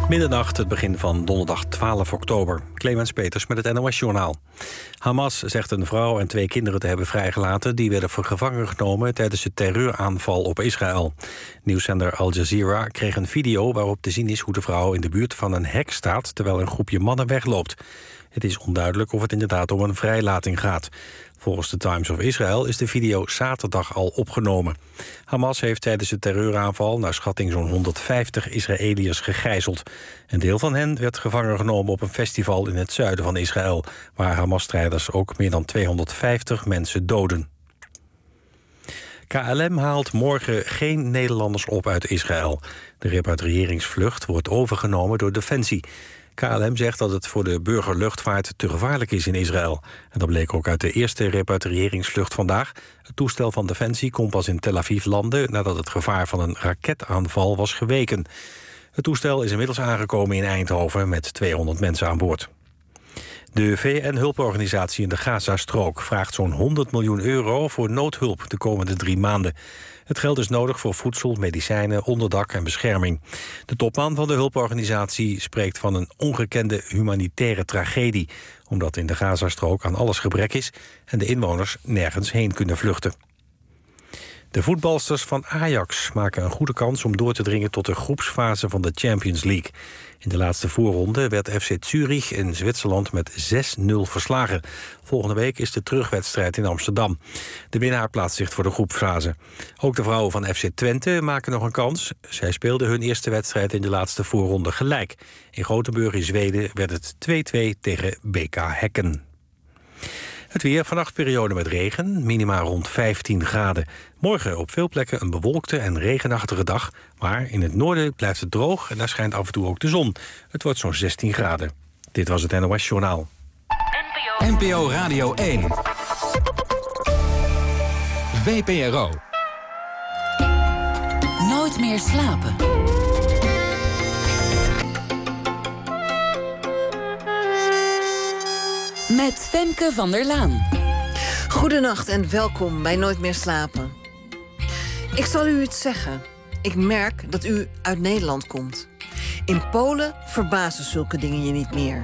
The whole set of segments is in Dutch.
Middernacht, het begin van donderdag 12 oktober. Clemens Peters met het NOS-journaal. Hamas zegt een vrouw en 2 kinderen te hebben vrijgelaten... die werden gevangen genomen tijdens de terreuraanval op Israël. Nieuwszender Al Jazeera kreeg een video waarop te zien is... hoe de vrouw in de buurt van een hek staat... terwijl een groepje mannen wegloopt. Het is onduidelijk of het inderdaad om een vrijlating gaat. Volgens de Times of Israel is de video zaterdag al opgenomen. Hamas heeft tijdens de terreuraanval naar schatting zo'n 150 Israëliërs gegijzeld. Een deel van hen werd gevangen genomen op een festival in het zuiden van Israël... waar Hamas-strijders ook meer dan 250 mensen doden. KLM haalt morgen geen Nederlanders op uit Israël. De repatriëringsvlucht wordt overgenomen door Defensie. KLM zegt dat het voor de burgerluchtvaart te gevaarlijk is in Israël. En dat bleek ook uit de eerste repatriëringsvlucht vandaag. Het toestel van Defensie kon pas in Tel Aviv landen... nadat het gevaar van een raketaanval was geweken. Het toestel is inmiddels aangekomen in Eindhoven... met 200 mensen aan boord. De VN-hulporganisatie in de Gazastrook vraagt zo'n 100 miljoen euro... voor noodhulp de komende 3 maanden. Het geld is nodig voor voedsel, medicijnen, onderdak en bescherming. De topman van de hulporganisatie spreekt van een ongekende humanitaire tragedie... omdat in de Gazastrook aan alles gebrek is... en de inwoners nergens heen kunnen vluchten. De voetbalsters van Ajax maken een goede kans om door te dringen... tot de groepsfase van de Champions League. In de laatste voorronde werd FC Zurich in Zwitserland met 6-0 verslagen. Volgende week is de terugwedstrijd in Amsterdam. De winnaar plaatst zich voor de groepsfase. Ook de vrouwen van FC Twente maken nog een kans. Zij speelden hun eerste wedstrijd in de laatste voorronde gelijk. In Gothenburg in Zweden werd het 2-2 tegen BK Häcken. Het weer, vannacht periode met regen, minima rond 15 graden. Morgen op veel plekken een bewolkte en regenachtige dag. Maar in het noorden blijft het droog en daar schijnt af en toe ook de zon. Het wordt zo'n 16 graden. Dit was het NOS Journaal. NPO Radio 1. VPRO. Nooit meer slapen. Met Femke van der Laan. Goedenacht en welkom bij Nooit meer slapen. Ik zal u iets zeggen. Ik merk dat u uit Nederland komt. In Polen verbazen zulke dingen je niet meer.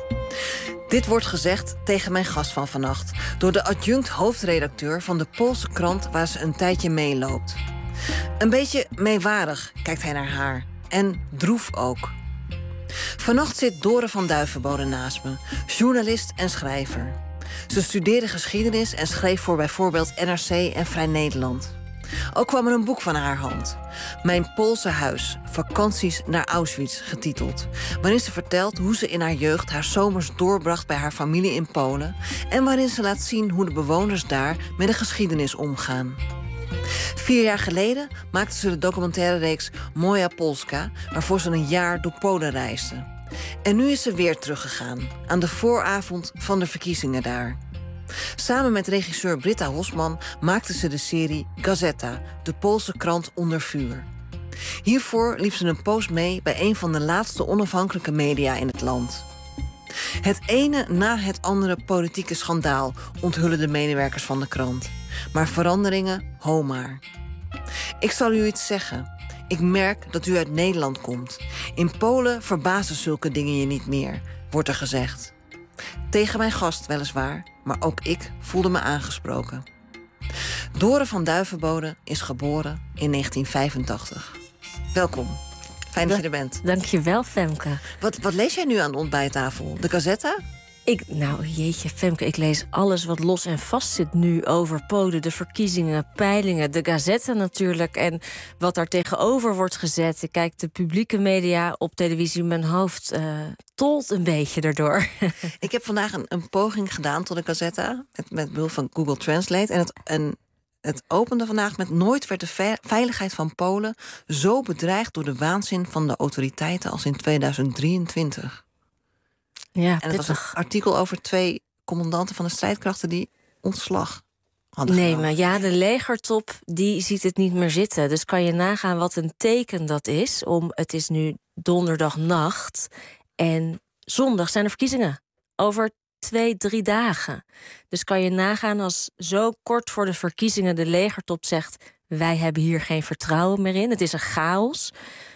Dit wordt gezegd tegen mijn gast van vannacht... door de adjunct-hoofdredacteur van de Poolse krant... waar ze een tijdje meeloopt. Een beetje meewarig kijkt hij naar haar. En droef ook. Vannacht zit Dore van Duivenbode naast me, journalist en schrijver. Ze studeerde geschiedenis en schreef voor bijvoorbeeld NRC en Vrij Nederland. Ook kwam er een boek van haar hand. Mijn Poolse huis, vakanties naar Auschwitz, getiteld. Waarin ze vertelt hoe ze in haar jeugd haar zomers doorbracht bij haar familie in Polen. En waarin ze laat zien hoe de bewoners daar met de geschiedenis omgaan. 4 jaar geleden maakte ze de documentaire-reeks Moja Polska... waarvoor ze een jaar door Polen reisde. En nu is ze weer teruggegaan, aan de vooravond van de verkiezingen daar. Samen met regisseur Britta Hosman maakte ze de serie Gazeta... de Poolse krant onder vuur. Hiervoor liep ze een poos mee bij een van de laatste onafhankelijke media in het land. Het ene na het andere politieke schandaal onthullen de medewerkers van de krant. Maar veranderingen, ho maar. Ik zal u iets zeggen. Ik merk dat u uit Nederland komt. In Polen verbazen zulke dingen je niet meer, wordt er gezegd. Tegen mijn gast weliswaar, maar ook ik voelde me aangesproken. Dore van Duivenbode is geboren in 1985. Welkom. Fijn dat je er bent. Dank je wel, Femke. Wat lees jij nu aan de ontbijttafel? De Gazeta? Nou, jeetje, Femke, ik lees alles wat los en vast zit nu over Polen. De verkiezingen, peilingen, de Gazette natuurlijk. En wat daar tegenover wordt gezet. Ik kijk de publieke media op televisie. Mijn hoofd tolt een beetje erdoor. Ik heb vandaag een poging gedaan tot de Gazeta. Met behulp van Google Translate. En het opende vandaag met: nooit werd de veiligheid van Polen zo bedreigd door de waanzin van de autoriteiten als in 2023. Ja, en het was een artikel over 2 commandanten van de strijdkrachten die ontslag hadden genomen. Maar ja, de legertop die ziet het niet meer zitten. Dus kan je nagaan wat een teken dat is. Het is nu donderdagnacht en zondag zijn er verkiezingen. Over 2-3 dagen. Dus kan je nagaan als zo kort voor de verkiezingen de legertop zegt: wij hebben hier geen vertrouwen meer in. Het is een chaos.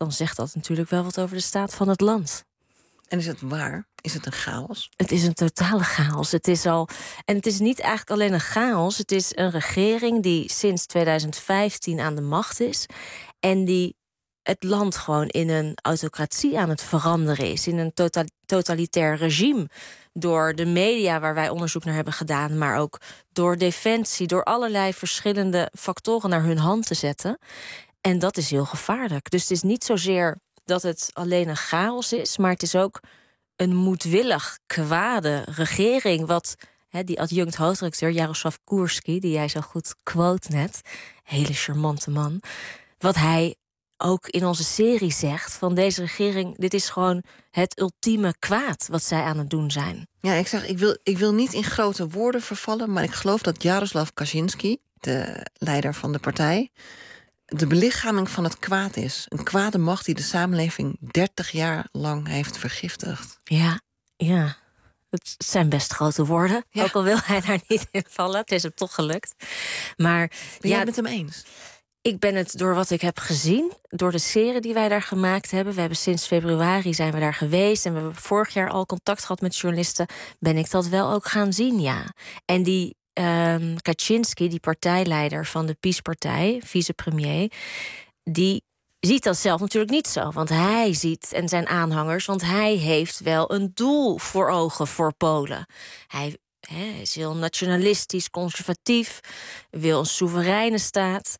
dan zegt dat natuurlijk wel wat over de staat van het land. En is het waar? Is het een chaos? Het is een totale chaos. En het is niet eigenlijk alleen een chaos. Het is een regering die sinds 2015 aan de macht is. En die het land gewoon in een autocratie aan het veranderen is. In een totalitair regime. Door de media waar wij onderzoek naar hebben gedaan. Maar ook door Defensie. Door allerlei verschillende factoren naar hun hand te zetten. En dat is heel gevaarlijk. Dus het is niet zozeer dat het alleen een chaos is. Maar het is ook een moedwillig kwade regering. Wat die adjunct hoofdredacteur Jaroslav Kurski, die jij zo goed quote net. Hele charmante man. Wat hij ook in onze serie zegt van deze regering, dit is gewoon het ultieme kwaad wat zij aan het doen zijn. Ja, ik wil niet in grote woorden vervallen, maar ik geloof dat Jaroslav Kaczynski, de leider van de partij, de belichaming van het kwaad is. Een kwade macht die de samenleving 30 jaar lang heeft vergiftigd. Ja. Het zijn best grote woorden. Ja. Ook al wil hij daar niet in vallen. Het is hem toch gelukt. Maar Ben jij het met hem eens? Ik ben het door wat ik heb gezien, door de serie die wij daar gemaakt hebben. We hebben sinds februari zijn we daar geweest en we hebben vorig jaar al contact gehad met journalisten. Ben ik dat wel ook gaan zien, ja. En die Kaczynski, die partijleider van de PiS-partij, vicepremier, die ziet dat zelf natuurlijk niet zo. Want hij ziet, en zijn aanhangers, want hij heeft wel een doel voor ogen voor Polen. Hij is heel nationalistisch, conservatief, wil een soevereine staat.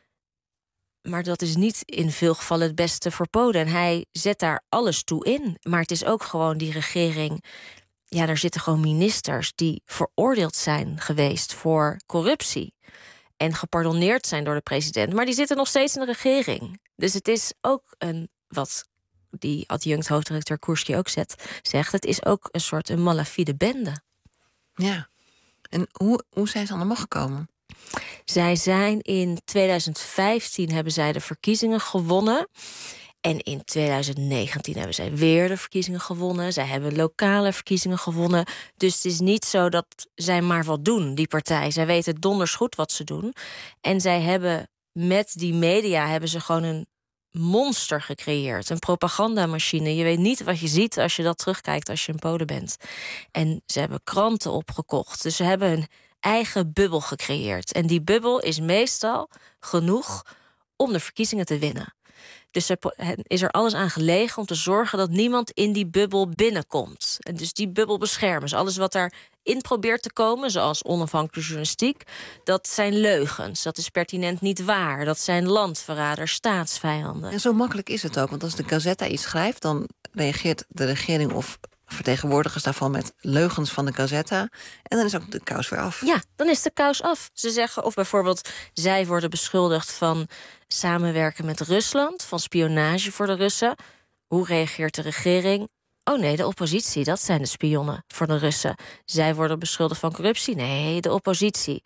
Maar dat is niet in veel gevallen het beste voor Polen. En hij zet daar alles toe in. Maar het is ook gewoon die regering. Ja, daar zitten gewoon ministers die veroordeeld zijn geweest voor corruptie. En gepardonneerd zijn door de president. Maar die zitten nog steeds in de regering. Dus het is ook wat die adjunct hoofdredacteur Kurski ook zegt. Het is ook een soort een malafide bende. Ja. En hoe zijn ze aan de macht gekomen? Zij zijn in 2015 hebben zij de verkiezingen gewonnen. En in 2019 hebben zij weer de verkiezingen gewonnen. Zij hebben lokale verkiezingen gewonnen. Dus het is niet zo dat zij maar wat doen, die partij. Zij weten donders goed wat ze doen. En zij hebben met die media hebben ze gewoon een monster gecreëerd. Een propagandamachine. Je weet niet wat je ziet als je dat terugkijkt als je in Polen bent. En ze hebben kranten opgekocht. Dus ze hebben een eigen bubbel gecreëerd. En die bubbel is meestal genoeg om de verkiezingen te winnen. Dus er is er alles aan gelegen om te zorgen dat niemand in die bubbel binnenkomt. En dus die bubbel beschermen. Dus alles wat daarin probeert te komen, zoals onafhankelijke journalistiek, dat zijn leugens. Dat is pertinent niet waar. Dat zijn landverraders, staatsvijanden. En zo makkelijk is het ook. Want als de Gazeta iets schrijft, dan reageert de regering of vertegenwoordigers daarvan met leugens van de Gazeta. En dan is ook de kous weer af. Ja, dan is de kous af. Ze zeggen, of bijvoorbeeld, zij worden beschuldigd van samenwerken met Rusland, van spionage voor de Russen. Hoe reageert de regering? Oh nee, de oppositie, dat zijn de spionnen voor de Russen. Zij worden beschuldigd van corruptie? Nee, de oppositie.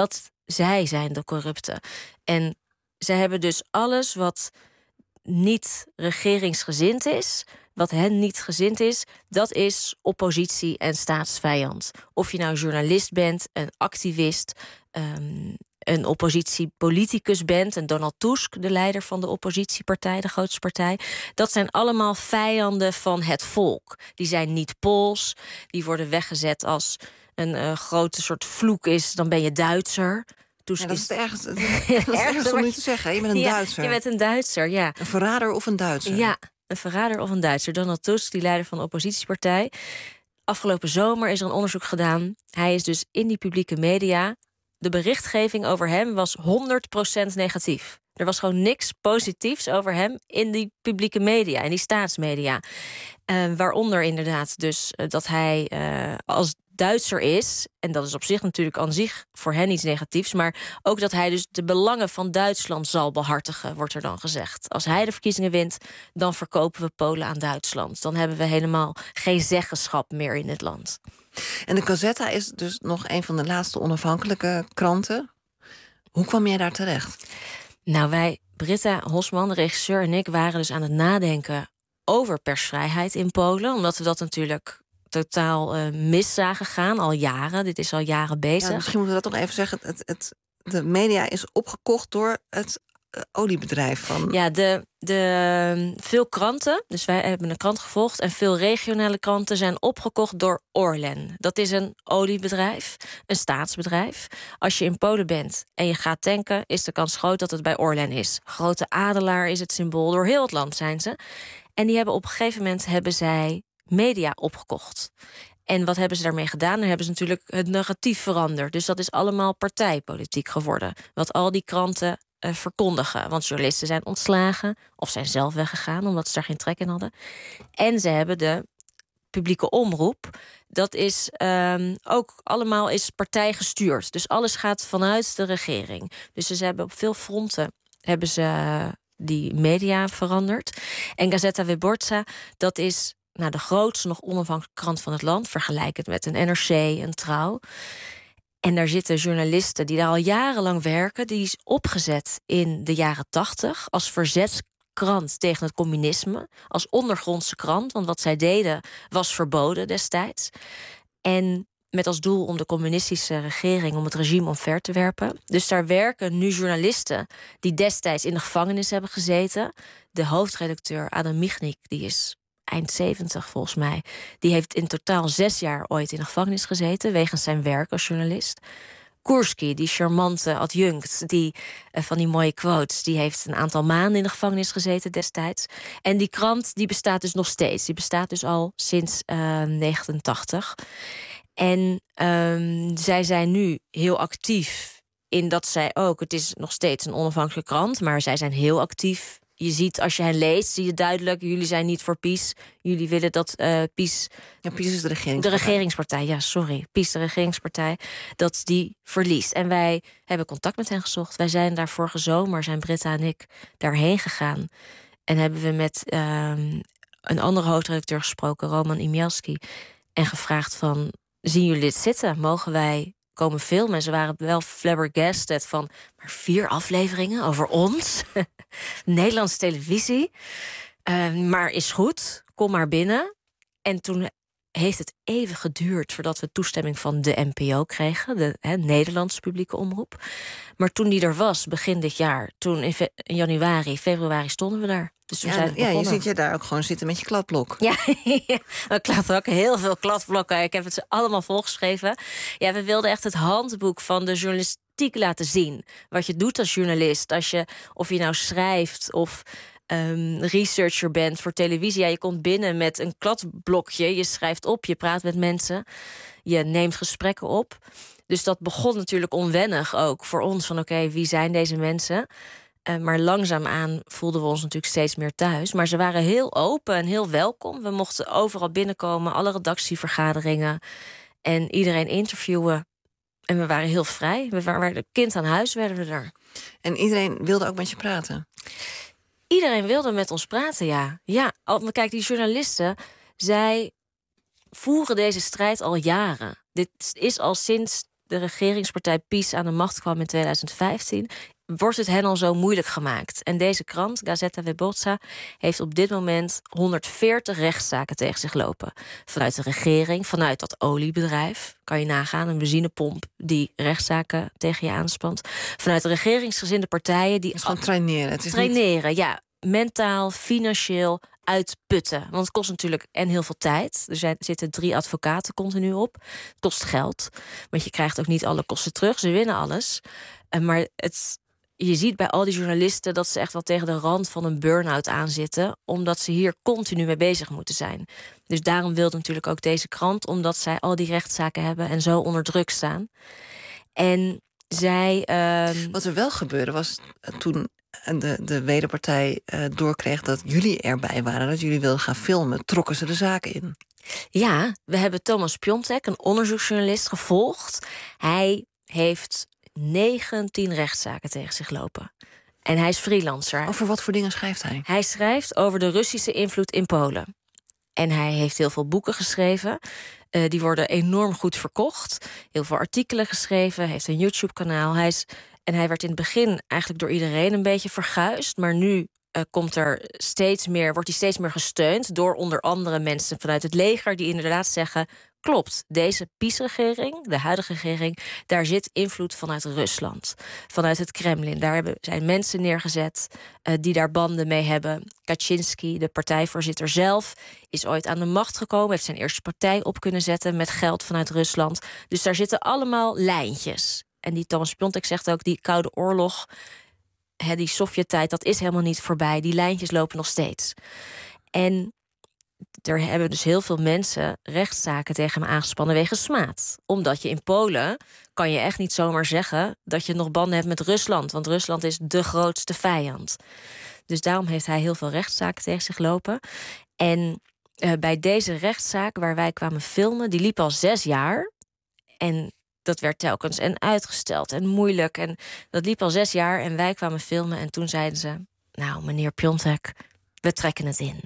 Zij zijn de corrupte. En zij hebben dus alles wat niet regeringsgezind is, wat hen niet gezind is, dat is oppositie en staatsvijand. Of je nou journalist bent, een activist, een oppositiepoliticus bent, en Donald Tusk, de leider van de oppositiepartij, de grootste partij, dat zijn allemaal vijanden van het volk. Die zijn niet Pools, die worden weggezet als een grote soort vloek is, dan ben je Duitser. Ja, dat is het ergste om niet te zeggen. Je bent een Duitser. Je bent een Duitser, ja. Een verrader of een Duitser. Ja, een verrader of een Duitser. Donald Tusk, die leider van de oppositiepartij. Afgelopen zomer is er een onderzoek gedaan. Hij is dus in die publieke media. De berichtgeving over hem was 100% negatief. Er was gewoon niks positiefs over hem in die publieke media, in die staatsmedia. Waaronder inderdaad dus dat hij als Duitser is, en dat is op zich natuurlijk aan zich voor hen iets negatiefs, maar ook dat hij dus de belangen van Duitsland zal behartigen, wordt er dan gezegd. Als hij de verkiezingen wint, dan verkopen we Polen aan Duitsland. Dan hebben we helemaal geen zeggenschap meer in het land. En de Gazeta is dus nog een van de laatste onafhankelijke kranten. Hoe kwam jij daar terecht? Nou, wij, Britta Hosman, de regisseur, en ik waren dus aan het nadenken over persvrijheid in Polen, omdat we dat natuurlijk totaal mis zagen gaan, al jaren. Dit is al jaren bezig. Ja, misschien moeten we dat nog even zeggen. De media is opgekocht door het oliebedrijf van... Ja, veel kranten, dus wij hebben een krant gevolgd... en veel regionale kranten zijn opgekocht door Orlen. Dat is een oliebedrijf, een staatsbedrijf. Als je in Polen bent en je gaat tanken... is de kans groot dat het bij Orlen is. Grote adelaar is het symbool, door heel het land zijn ze. En die hebben op een gegeven moment media opgekocht. En wat hebben ze daarmee gedaan? Dan hebben ze natuurlijk het narratief veranderd. Dus dat is allemaal partijpolitiek geworden. Wat al die kranten verkondigen. Want journalisten zijn ontslagen of zijn zelf weggegaan... omdat ze daar geen trek in hadden. En ze hebben de publieke omroep. Dat is ook allemaal is partijgestuurd. Dus alles gaat vanuit de regering. Dus ze hebben op veel fronten die media veranderd. En Gazeta Wyborcza, dat is de grootste nog onafhankelijke krant van het land. Vergelijk het met een NRC, een Trouw. En daar zitten journalisten die daar al jarenlang werken. Die is opgezet in de jaren 80 als verzetskrant tegen het communisme. Als ondergrondse krant, want wat zij deden was verboden destijds. En met als doel om de communistische regering, om het regime omver te werpen. Dus daar werken nu journalisten die destijds in de gevangenis hebben gezeten. De hoofdredacteur Adam Michnik, die is eind 70 volgens mij. Die heeft in totaal 6 jaar ooit in de gevangenis gezeten... wegens zijn werk als journalist. Kurski, die charmante adjunct, die van die mooie quotes... die heeft een aantal maanden in de gevangenis gezeten destijds. En die krant die bestaat dus nog steeds. Die bestaat dus al sinds 1989. En zij zijn nu heel actief in dat zij ook... het is nog steeds een onafhankelijke krant... maar zij zijn heel actief. Je ziet, als je hen leest, zie je duidelijk... jullie zijn niet voor PiS. Jullie willen dat PiS... Ja, PiS is de regeringspartij. De regeringspartij, ja, sorry. PiS, de regeringspartij, dat die verliest. En wij hebben contact met hen gezocht. Wij zijn daar vorige zomer, zijn Britta en ik, daarheen gegaan. En hebben we met een andere hoofdredacteur gesproken... Roman Imielski, en gevraagd van... zien jullie dit zitten? Mogen wij komen filmen? En ze waren wel flabbergasted van... maar 4 afleveringen over ons? Nederlandse televisie. Maar is goed, kom maar binnen. En toen heeft het even geduurd voordat we toestemming van de NPO kregen. De Nederlandse publieke omroep. Maar toen die er was, begin dit jaar... toen in januari, februari stonden we daar. Dus toen zijn we je ziet je daar ook gewoon zitten met je kladblok. Ja, ik had ook heel veel kladblokken. Ik heb het ze allemaal volgeschreven. Ja, we wilden echt het handboek van de journalistiek laten zien. Wat je doet als journalist. Of je nou schrijft of researcher bent voor televisie. Ja, je komt binnen met een kladblokje. Je schrijft op, je praat met mensen. Je neemt gesprekken op. Dus dat begon natuurlijk onwennig ook voor ons. Van oké, wie zijn deze mensen? Maar langzaamaan voelden we ons natuurlijk steeds meer thuis. Maar ze waren heel open en heel welkom. We mochten overal binnenkomen, alle redactievergaderingen. En iedereen interviewen. En we waren heel vrij. We waren kind aan huis, werden we er. En iedereen wilde ook met je praten? Iedereen wilde met ons praten, ja. Ja, kijk, die journalisten, zij voeren deze strijd al jaren. Dit is al sinds de regeringspartij PiS aan de macht kwam in 2015... wordt het hen al zo moeilijk gemaakt. En deze krant, Gazeta Wyborcza, heeft op dit moment 140 rechtszaken tegen zich lopen. Vanuit de regering, vanuit dat oliebedrijf. Kan je nagaan, een benzinepomp die rechtszaken tegen je aanspant. Vanuit de regeringsgezinde partijen die... Het is gewoon traineren. Het is traineren, niet... ja. Mentaal, financieel uitputten. Want het kost natuurlijk heel veel tijd. Er zitten 3 advocaten continu op. Het kost geld. Want je krijgt ook niet alle kosten terug. Ze winnen alles. Maar je ziet bij al die journalisten dat ze echt wel tegen de rand van een burn-out aanzitten. Omdat ze hier continu mee bezig moeten zijn. Dus daarom wilde natuurlijk ook deze krant. Omdat zij al die rechtszaken hebben en zo onder druk staan. En zij... Wat er wel gebeurde was toen de wederpartij doorkreeg dat jullie erbij waren, dat jullie wilden gaan filmen, trokken ze de zaken in. Ja, we hebben Thomas Piontek, een onderzoeksjournalist, gevolgd. Hij heeft 19 rechtszaken tegen zich lopen. En hij is freelancer. Over wat voor dingen schrijft hij? Hij schrijft over de Russische invloed in Polen. En hij heeft heel veel boeken geschreven. Die worden enorm goed verkocht. Heel veel artikelen geschreven. Heeft een YouTube-kanaal. Hij werd in het begin eigenlijk door iedereen een beetje verguisd. Maar nu wordt hij steeds meer gesteund door onder andere mensen vanuit het leger die inderdaad zeggen, klopt, deze PiS-regering, de huidige regering, daar zit invloed vanuit Rusland, vanuit het Kremlin. Daar zijn mensen neergezet die daar banden mee hebben. Kaczynski, de partijvoorzitter zelf, is ooit aan de macht gekomen, heeft zijn eerste partij op kunnen zetten met geld vanuit Rusland. Dus daar zitten allemaal lijntjes. En die Thomas Piontek zegt ook, die Koude Oorlog, die Sovjet-tijd, dat is helemaal niet voorbij. Die lijntjes lopen nog steeds. En er hebben dus heel veel mensen rechtszaken tegen hem aangespannen wegens smaad. Omdat je in Polen kan je echt niet zomaar zeggen dat je nog banden hebt met Rusland. Want Rusland is de grootste vijand. Dus daarom heeft hij heel veel rechtszaken tegen zich lopen. En bij deze rechtszaak waar wij kwamen filmen, die liep al 6 jaar. En dat werd telkens en uitgesteld en moeilijk. En dat liep al 6 jaar en wij kwamen filmen. En toen zeiden ze, nou, meneer Piontek, we trekken het in.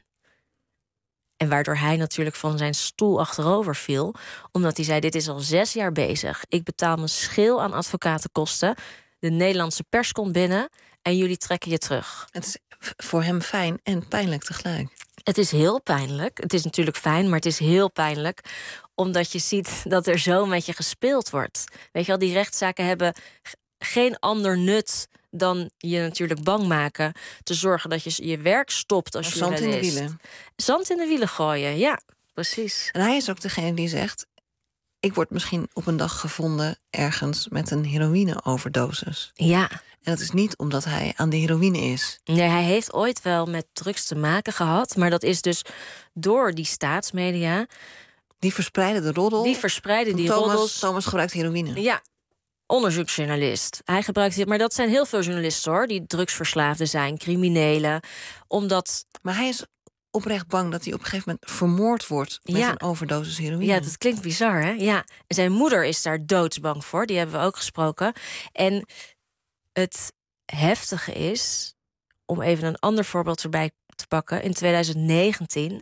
En waardoor hij natuurlijk van zijn stoel achterover viel. Omdat hij zei, dit is al 6 jaar bezig. Ik betaal mijn schil aan advocatenkosten. De Nederlandse pers komt binnen en jullie trekken je terug. Het is voor hem fijn en pijnlijk tegelijk. Het is heel pijnlijk. Het is natuurlijk fijn, maar het is heel pijnlijk. Omdat je ziet dat er zo met je gespeeld wordt. Weet je wel, die rechtszaken hebben geen ander nut dan je natuurlijk bang maken. Te zorgen dat je je werk stopt als journalist. Zand in de wielen. Zand in de wielen gooien, ja, precies. En hij is ook degene die zegt, ik word misschien op een dag gevonden ergens met een heroïne-overdosis. Ja. En dat is niet omdat hij aan de heroïne is. Nee, hij heeft ooit wel met drugs te maken gehad. Maar dat is dus door die staatsmedia. Die verspreiden de roddel. Die verspreiden die roddels. Thomas gebruikt heroïne. Ja, onderzoeksjournalist. Hij gebruikt dit, maar dat zijn heel veel journalisten hoor, die drugsverslaafden zijn, criminelen. Omdat. Maar hij is oprecht bang dat hij op een gegeven moment vermoord wordt met een overdosis heroïne. Ja, dat klinkt bizar, hè? Ja. En zijn moeder is daar doodsbang voor. Die hebben we ook gesproken. En het heftige is, om even een ander voorbeeld erbij te pakken, in 2019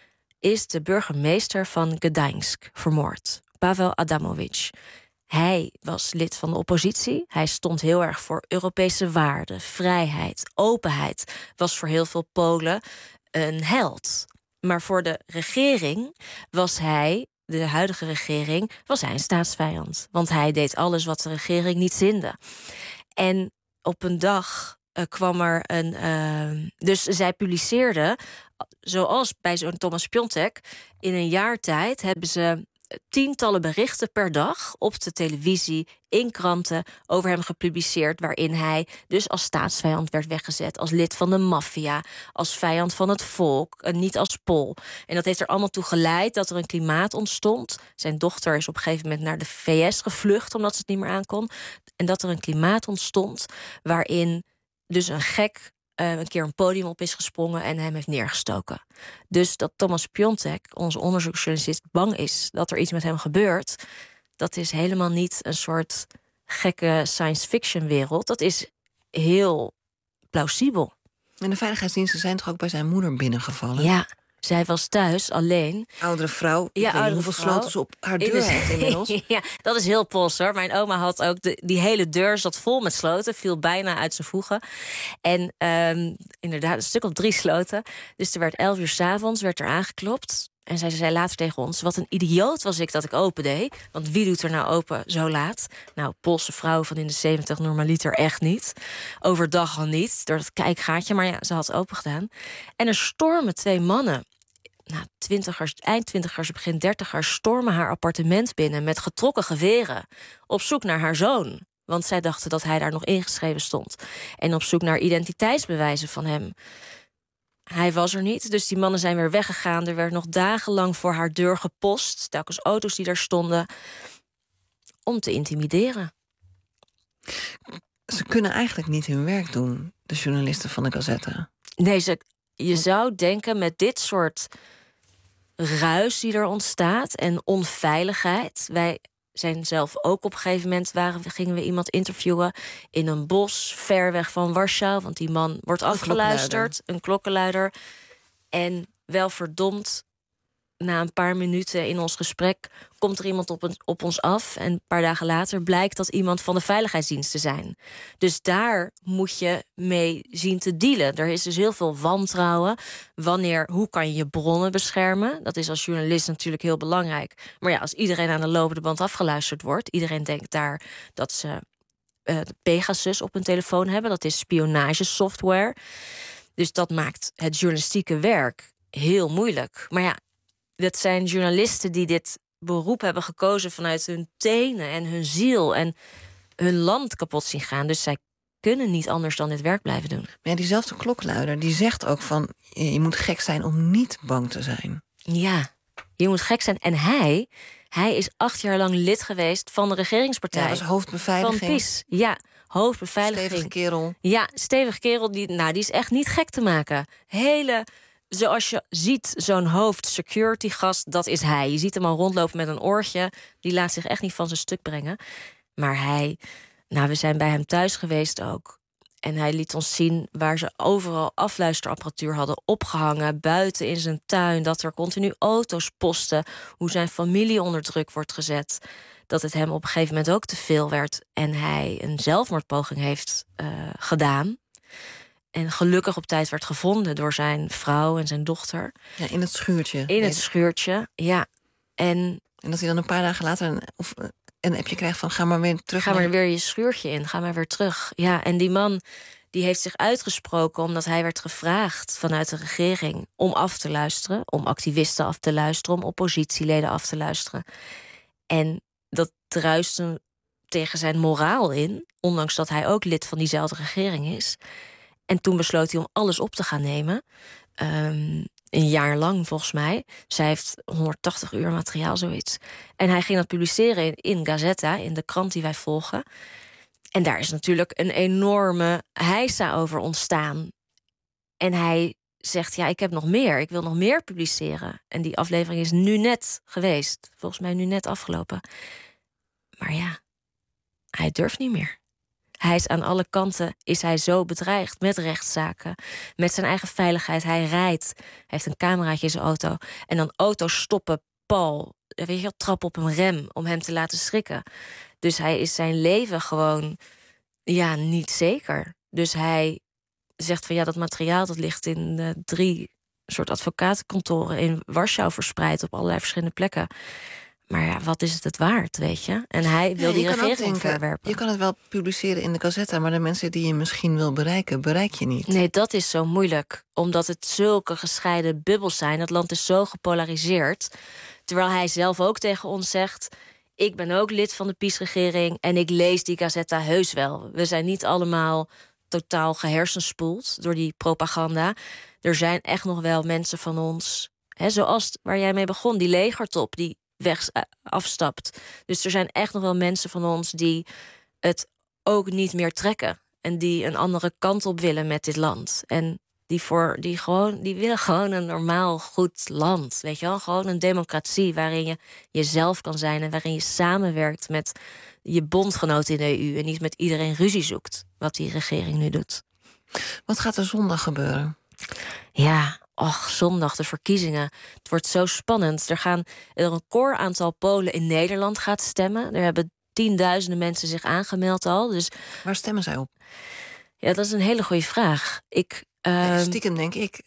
is de burgemeester van Gdańsk vermoord, Paweł Adamowicz. Hij was lid van de oppositie. Hij stond heel erg voor Europese waarden, vrijheid, openheid. Was voor heel veel Polen een held. Maar voor de regering was hij, de huidige regering, was hij een staatsvijand. Want hij deed alles wat de regering niet zinde. En op een dag kwam er een. Dus zij publiceerden, zoals bij zo'n Thomas Piontek, in een jaar tijd hebben ze tientallen berichten per dag op de televisie, in kranten, over hem gepubliceerd, waarin hij dus als staatsvijand werd weggezet, als lid van de maffia, als vijand van het volk, niet als Pool. En dat heeft er allemaal toe geleid dat er een klimaat ontstond. Zijn dochter is op een gegeven moment naar de VS gevlucht, omdat ze het niet meer aankon. En dat er een klimaat ontstond waarin dus een gek een keer een podium op is gesprongen en hem heeft neergestoken. Dus dat Thomas Piontek, onze onderzoeksjournalist, bang is dat er iets met hem gebeurt, dat is helemaal niet een soort gekke science fiction wereld. Dat is heel plausibel. En de veiligheidsdiensten zijn toch ook bij zijn moeder binnengevallen? Ja, zij was thuis alleen. Oudere vrouw. Ja, oudere hoeveel vrouw. sleutels op haar deur heeft inmiddels. Ja, dat is heel pols hoor. Mijn oma had ook die hele deur zat vol met sloten, viel bijna uit zijn voegen. En inderdaad, een stuk of 3 sloten. Dus er werd 11 uur 's avonds werd er aangeklopt. En zij zei later tegen ons, wat een idioot was ik dat ik open deed. Want wie doet er nou open zo laat? Nou, Poolse vrouwen van in de 70 normaliter echt niet. Overdag al niet, door dat kijkgaatje. Maar ja, ze had open gedaan. En er stormen 2 mannen. Nou, eind 20ers, begin 30ers, stormen haar appartement binnen met getrokken geweren. Op zoek naar haar zoon. Want zij dachten dat hij daar nog ingeschreven stond. En op zoek naar identiteitsbewijzen van hem. Hij was er niet, dus die mannen zijn weer weggegaan. Er werd nog dagenlang voor haar deur gepost. Telkens auto's die daar stonden. Om te intimideren. Ze kunnen eigenlijk niet hun werk doen, de journalisten van de Gazette. Nee, je zou denken met dit soort ruis die er ontstaat en onveiligheid. Wij zijn zelf ook op een gegeven moment gingen we iemand interviewen in een bos ver weg van Warschau, want die man wordt afgeluisterd, een klokkenluider. En wel verdomd na een paar minuten in ons gesprek komt er iemand op ons af. En een paar dagen later blijkt dat iemand van de veiligheidsdienst te zijn. Dus daar moet je mee zien te dealen. Er is dus heel veel wantrouwen. Hoe kan je je bronnen beschermen? Dat is als journalist natuurlijk heel belangrijk. Maar ja, als iedereen aan de lopende band afgeluisterd wordt, iedereen denkt daar dat ze Pegasus op hun telefoon hebben. Dat is spionagesoftware. Dus dat maakt het journalistieke werk heel moeilijk. Maar ja, dat zijn journalisten die dit beroep hebben gekozen vanuit hun tenen en hun ziel en hun land kapot zien gaan. Dus zij kunnen niet anders dan dit werk blijven doen. Maar ja, diezelfde klokluider die zegt ook van, je moet gek zijn om niet bang te zijn. Ja, je moet gek zijn. En hij is 8 jaar lang lid geweest van de regeringspartij. Hij was hoofdbeveiliging. Van PiS, ja. Hoofdbeveiliging. Stevige kerel. Ja, stevige kerel. Die is echt niet gek te maken. Zoals je ziet, zo'n hoofd-security gast, dat is hij. Je ziet hem al rondlopen met een oortje. Die laat zich echt niet van zijn stuk brengen. Maar we zijn bij hem thuis geweest ook. En hij liet ons zien waar ze overal afluisterapparatuur hadden opgehangen. Buiten in zijn tuin, dat er continu auto's posten. Hoe zijn familie onder druk wordt gezet. Dat het hem op een gegeven moment ook te veel werd. En hij een zelfmoordpoging heeft gedaan. En gelukkig op tijd werd gevonden door zijn vrouw en zijn dochter. Ja, in het schuurtje. In het schuurtje, ja. En dat hij dan een paar dagen later een appje krijgt van, ga maar weer terug. Ga maar weer je schuurtje in, ga maar weer terug. Ja, en die man die heeft zich uitgesproken omdat hij werd gevraagd vanuit de regering om af te luisteren, om activisten af te luisteren, om oppositieleden af te luisteren. En dat druiste tegen zijn moraal in, ondanks dat hij ook lid van diezelfde regering is. En toen besloot hij om alles op te gaan nemen. Een jaar lang, volgens mij. Zij heeft 180 uur materiaal, zoiets. En hij ging dat publiceren in Gazeta, in de krant die wij volgen. En daar is natuurlijk een enorme heisa over ontstaan. En hij zegt, ja, ik heb nog meer. Ik wil nog meer publiceren. En die aflevering is nu net geweest. Volgens mij nu net afgelopen. Maar ja, hij durft niet meer. Hij is aan alle kanten zo bedreigd met rechtszaken, met zijn eigen veiligheid. Hij rijdt, hij heeft een cameraatje in zijn auto. En dan auto's stoppen pal, weet je wel, trap op een rem om hem te laten schrikken. Dus hij is zijn leven gewoon niet zeker. Dus hij zegt van dat materiaal dat ligt in 3 soort advocatenkantoren in Warschau verspreid op allerlei verschillende plekken. Maar ja, wat is het waard, weet je? En hij wil die regering verwerpen. Je kan het wel publiceren in de Gazeta, maar de mensen die je misschien wil bereiken, bereik je niet. Nee, dat is zo moeilijk. Omdat het zulke gescheiden bubbels zijn. Het land is zo gepolariseerd. Terwijl hij zelf ook tegen ons zegt, ik ben ook lid van de PiS-regering en ik lees die Gazeta heus wel. We zijn niet allemaal totaal gehersenspoeld door die propaganda. Er zijn echt nog wel mensen van ons, zoals waar jij mee begon, die legertop, die afstapt. Dus er zijn echt nog wel mensen van ons die het ook niet meer trekken. En die een andere kant op willen met dit land. En die willen gewoon een normaal goed land. Weet je wel? Gewoon een democratie waarin je jezelf kan zijn en waarin je samenwerkt met je bondgenoten in de EU en niet met iedereen ruzie zoekt. Wat die regering nu doet. Wat gaat er zondag gebeuren? Ja, zondag, de verkiezingen. Het wordt zo spannend. Er gaan een record aantal Polen in Nederland gaat stemmen. Er hebben 10.000 mensen zich aangemeld al. Dus waar stemmen zij op? Ja, dat is een hele goede vraag. Stiekem denk ik.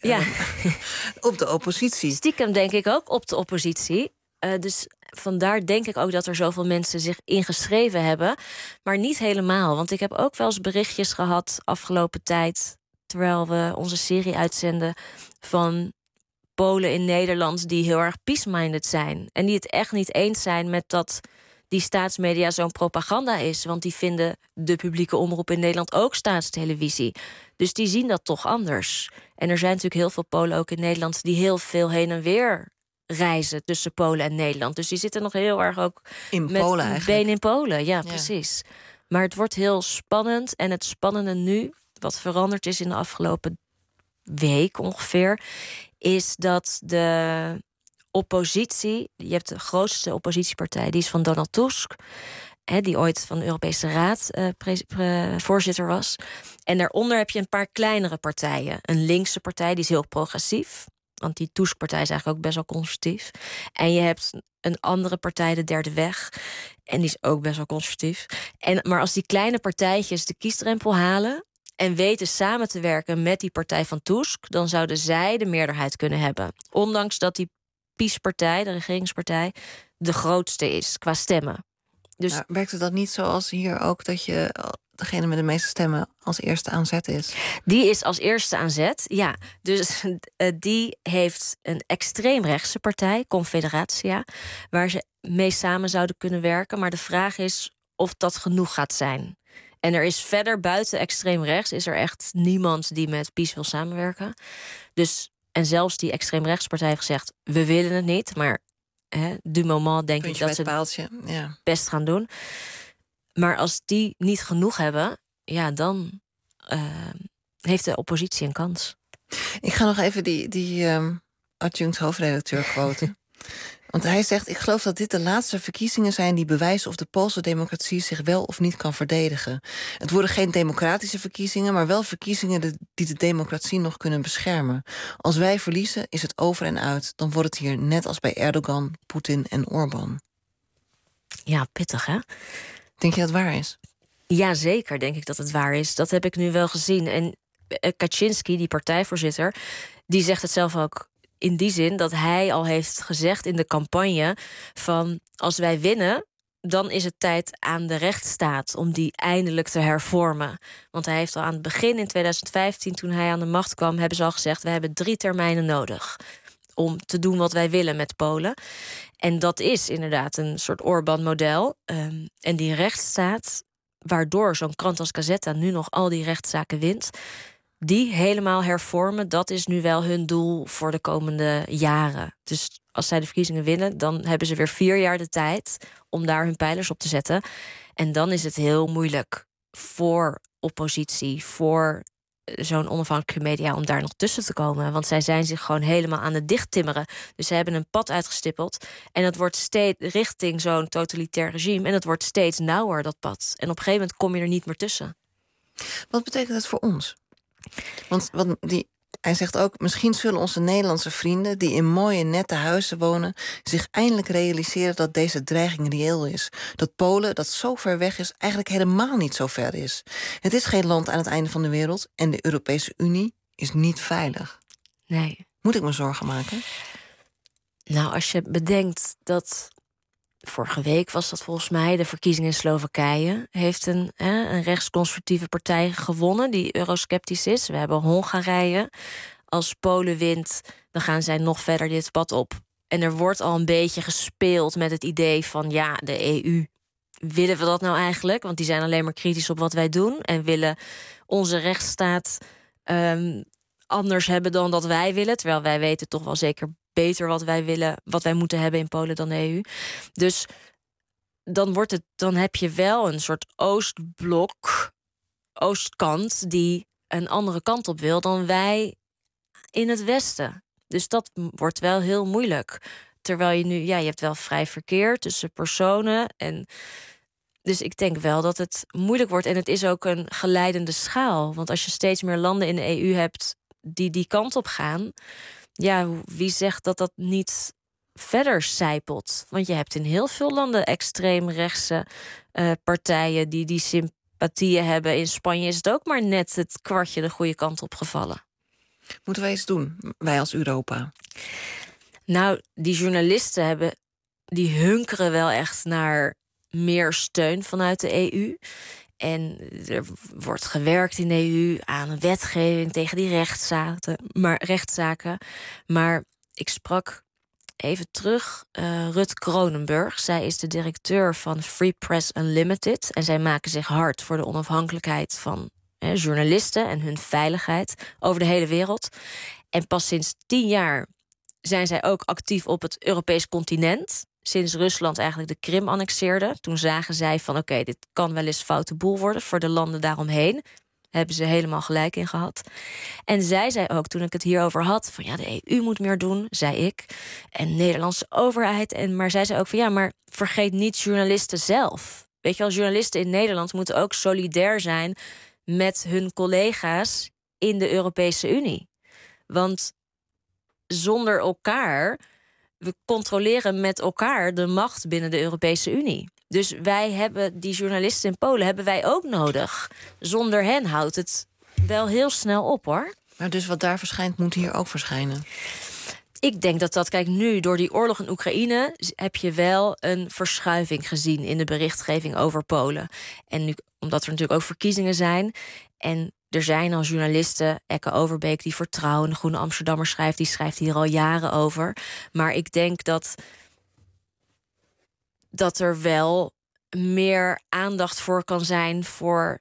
Op de oppositie. Stiekem denk ik ook op de oppositie. Dus vandaar denk ik ook dat er zoveel mensen zich ingeschreven hebben. Maar niet helemaal. Want ik heb ook wel eens berichtjes gehad afgelopen tijd, terwijl we onze serie uitzenden, van Polen in Nederland die heel erg peace-minded zijn. En die het echt niet eens zijn met dat die staatsmedia zo'n propaganda is. Want die vinden de publieke omroep in Nederland ook staatstelevisie. Dus die zien dat toch anders. En er zijn natuurlijk heel veel Polen ook in Nederland die heel veel heen en weer reizen tussen Polen en Nederland. Dus die zitten nog heel erg ook in met Polen een eigenlijk. been in Polen. Ja, precies. Maar het wordt heel spannend. En het spannende nu, wat veranderd is in de afgelopen week ongeveer, is dat de oppositie, je hebt de grootste oppositiepartij, die is van Donald Tusk, die ooit van de Europese Raad voorzitter was. En daaronder heb je een paar kleinere partijen. Een linkse partij, die is heel progressief. Want die Tusk-partij is eigenlijk ook best wel conservatief. En je hebt een andere partij, de Derde Weg. En die is ook best wel conservatief. Maar als die kleine partijtjes de kiesdrempel halen en weten samen te werken met die partij van Tusk, dan zouden zij de meerderheid kunnen hebben. Ondanks dat die PiS-partij, de regeringspartij, de grootste is qua stemmen. Dus Nou, werkte dat niet zoals hier ook, dat je degene met de meeste stemmen als eerste aan zet is? die is als eerste aan zet, ja. Dus die heeft een extreemrechtse partij, Confederatia, waar ze mee samen zouden kunnen werken. Maar de vraag is of dat genoeg gaat zijn. En er is verder buiten extreem rechts is er echt niemand die met PiS wil samenwerken. Dus, en zelfs die extreemrechtspartij heeft gezegd, we willen het niet, maar du moment denk ik Puntje dat bij ze het paaltje, ja. best gaan doen. Maar als die niet genoeg hebben, ja, dan heeft de oppositie een kans. Ik ga nog even die adjunct hoofdredacteur quoten. Want hij zegt, ik geloof dat dit de laatste verkiezingen zijn die bewijzen of de Poolse democratie zich wel of niet kan verdedigen. Het worden geen democratische verkiezingen, maar wel verkiezingen die de democratie nog kunnen beschermen. Als wij verliezen, is het over en uit. Dan wordt het hier net als bij Erdogan, Poetin en Orbán. Ja, pittig, hè? Denk je dat waar is? Ja, zeker denk ik dat het waar is. Dat heb ik nu wel gezien. En Kaczynski, die partijvoorzitter, die zegt het zelf ook in die zin dat hij al heeft gezegd in de campagne van als wij winnen, dan is het tijd aan de rechtsstaat om die eindelijk te hervormen. Want hij heeft al aan het begin in 2015, toen hij aan de macht kwam, hebben ze al gezegd, we hebben 3 termijnen nodig om te doen wat wij willen met Polen. En dat is inderdaad een soort Orbán-model. En die rechtsstaat, waardoor zo'n krant als Gazeta nu nog al die rechtszaken wint, die helemaal hervormen, dat is nu wel hun doel voor de komende jaren. Dus als zij de verkiezingen winnen, dan hebben ze weer 4 jaar de tijd om daar hun pijlers op te zetten. En dan is het heel moeilijk voor oppositie, voor zo'n onafhankelijke media om daar nog tussen te komen. Want zij zijn zich gewoon helemaal aan het dichttimmeren. Dus ze hebben een pad uitgestippeld. En dat wordt steeds richting zo'n totalitair regime. En dat wordt steeds nauwer, dat pad. En op een gegeven moment kom je er niet meer tussen. Wat betekent dat voor ons? Want hij zegt ook, misschien zullen onze Nederlandse vrienden die in mooie, nette huizen wonen zich eindelijk realiseren dat deze dreiging reëel is. Dat Polen, dat zo ver weg is, eigenlijk helemaal niet zo ver is. Het is geen land aan het einde van de wereld en de Europese Unie is niet veilig. Nee. Moet ik me zorgen maken? Nou, als je bedenkt dat vorige week was dat volgens mij de verkiezingen in Slowakije, heeft een rechtsconservatieve partij gewonnen die eurosceptisch is. We hebben Hongarije. Als Polen wint, dan gaan zij nog verder dit pad op. En er wordt al een beetje gespeeld met het idee van ja, de EU, willen we dat nou eigenlijk? Want die zijn alleen maar kritisch op wat wij doen en willen onze rechtsstaat anders hebben dan dat wij willen. Terwijl wij weten toch wel zeker beter wat wij willen, wat wij moeten hebben in Polen dan de EU. Dus dan heb je wel een soort oostblok, oostkant, die een andere kant op wil dan wij in het westen. Dus dat wordt wel heel moeilijk. Terwijl je nu, je hebt wel vrij verkeer tussen personen. En dus ik denk wel dat het moeilijk wordt. En het is ook een geleidende schaal. Want als je steeds meer landen in de EU hebt die kant op gaan, ja, wie zegt dat dat niet verder sijpelt? Want je hebt in heel veel landen extreemrechtse partijen die sympathieën hebben. In Spanje is het ook maar net het kwartje de goede kant op gevallen. Moeten wij iets doen, wij als Europa? Nou, die journalisten die hunkeren wel echt naar meer steun vanuit de EU. En er wordt gewerkt in de EU aan een wetgeving tegen die rechtszaken. Maar ik sprak even terug Rut Kronenburg. Zij is de directeur van Free Press Unlimited. En zij maken zich hard voor de onafhankelijkheid van journalisten en hun veiligheid over de hele wereld. En pas sinds 10 jaar zijn zij ook actief op het Europees continent. Sinds Rusland eigenlijk de Krim annexeerde. Toen zagen zij van oké, dit kan wel eens foute boel worden voor de landen daaromheen. Hebben ze helemaal gelijk in gehad. En zij zei ook, toen ik het hierover had, van ja, de EU moet meer doen, zei ik. En de Nederlandse overheid. Maar zij zei ook van ja, maar vergeet niet journalisten zelf. Weet je wel, journalisten in Nederland moeten ook solidair zijn met hun collega's in de Europese Unie. Want zonder elkaar... we controleren met elkaar de macht binnen de Europese Unie. Dus wij hebben die journalisten in Polen hebben wij ook nodig. Zonder hen houdt het wel heel snel op, hoor. Maar dus wat daar verschijnt, moet hier ook verschijnen? Ik denk dat kijk, nu door die oorlog in Oekraïne... heb je wel een verschuiving gezien in de berichtgeving over Polen. En nu, omdat er natuurlijk ook verkiezingen zijn... en er zijn al journalisten, Ekke Overbeek, die voor Trouw... en de Groene Amsterdammer schrijft, die schrijft hier al jaren over. Maar ik denk dat er wel meer aandacht voor kan zijn... voor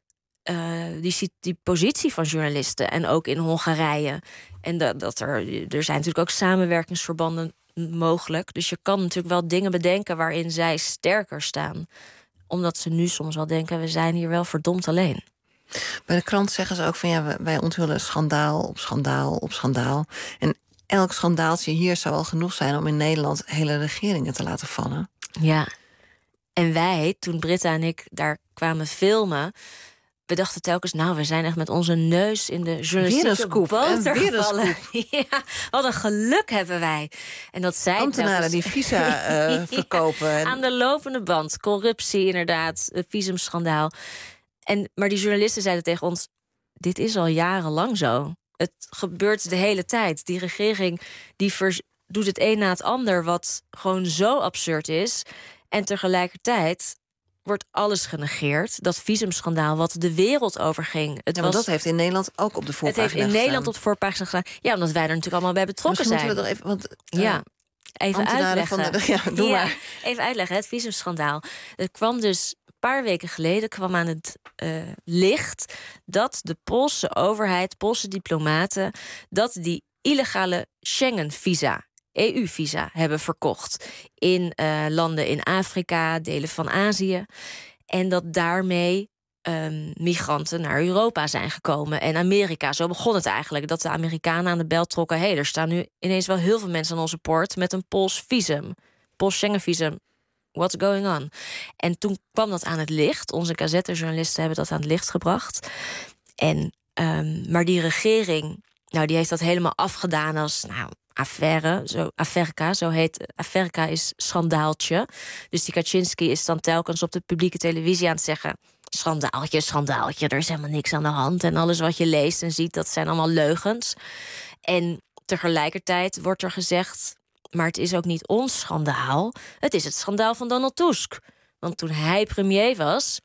die positie van journalisten. En ook in Hongarije. En dat er zijn natuurlijk ook samenwerkingsverbanden mogelijk. Dus je kan natuurlijk wel dingen bedenken waarin zij sterker staan. Omdat ze nu soms wel denken, we zijn hier wel verdomd alleen. Bij de krant zeggen ze ook van ja, wij onthullen schandaal op schandaal op schandaal. En elk schandaaltje hier zou al genoeg zijn om in Nederland hele regeringen te laten vallen. Ja. En wij, toen Britta en ik daar kwamen filmen... we dachten telkens, we zijn echt met onze neus in de journalistieke boter gevallen. Ja, wat een geluk hebben wij. En dat zij ambtenaren die visa verkopen. Aan de lopende band. Corruptie inderdaad, visumschandaal. Maar die journalisten zeiden tegen ons... dit is al jarenlang zo. Het gebeurt de hele tijd. Die regering die doet het een na het ander... wat gewoon zo absurd is. En tegelijkertijd... wordt alles genegeerd. Dat visumschandaal wat de wereld overging. Want dat heeft in Nederland ook op de voorpagina Het heeft in Nederland op de voorpagina gestaan. Ja, omdat wij er natuurlijk allemaal bij betrokken zijn. Moeten we toch even uitleggen. Doe maar. Even uitleggen, het visumschandaal. Het kwam dus een paar weken geleden... kwam aan het licht dat de Poolse overheid, Poolse diplomaten... dat die illegale Schengen-visa... EU-visa hebben verkocht in landen in Afrika, delen van Azië. En dat daarmee migranten naar Europa zijn gekomen. En Amerika, zo begon het eigenlijk. Dat de Amerikanen aan de bel trokken. Er staan nu ineens wel heel veel mensen aan onze poort... met een Pools visum, Pools Schengen-visum. What's going on? En toen kwam dat aan het licht. Onze gazettenjournalisten hebben dat aan het licht gebracht. Maar die regering, die heeft dat helemaal afgedaan als... affaire, Affairka, zo heet. Affairka is schandaaltje. Dus die Kaczynski is dan telkens op de publieke televisie aan het zeggen... schandaaltje, er is helemaal niks aan de hand. En alles wat je leest en ziet, dat zijn allemaal leugens. En tegelijkertijd wordt er gezegd... maar het is ook niet ons schandaal. Het is het schandaal van Donald Tusk. Want toen hij premier was...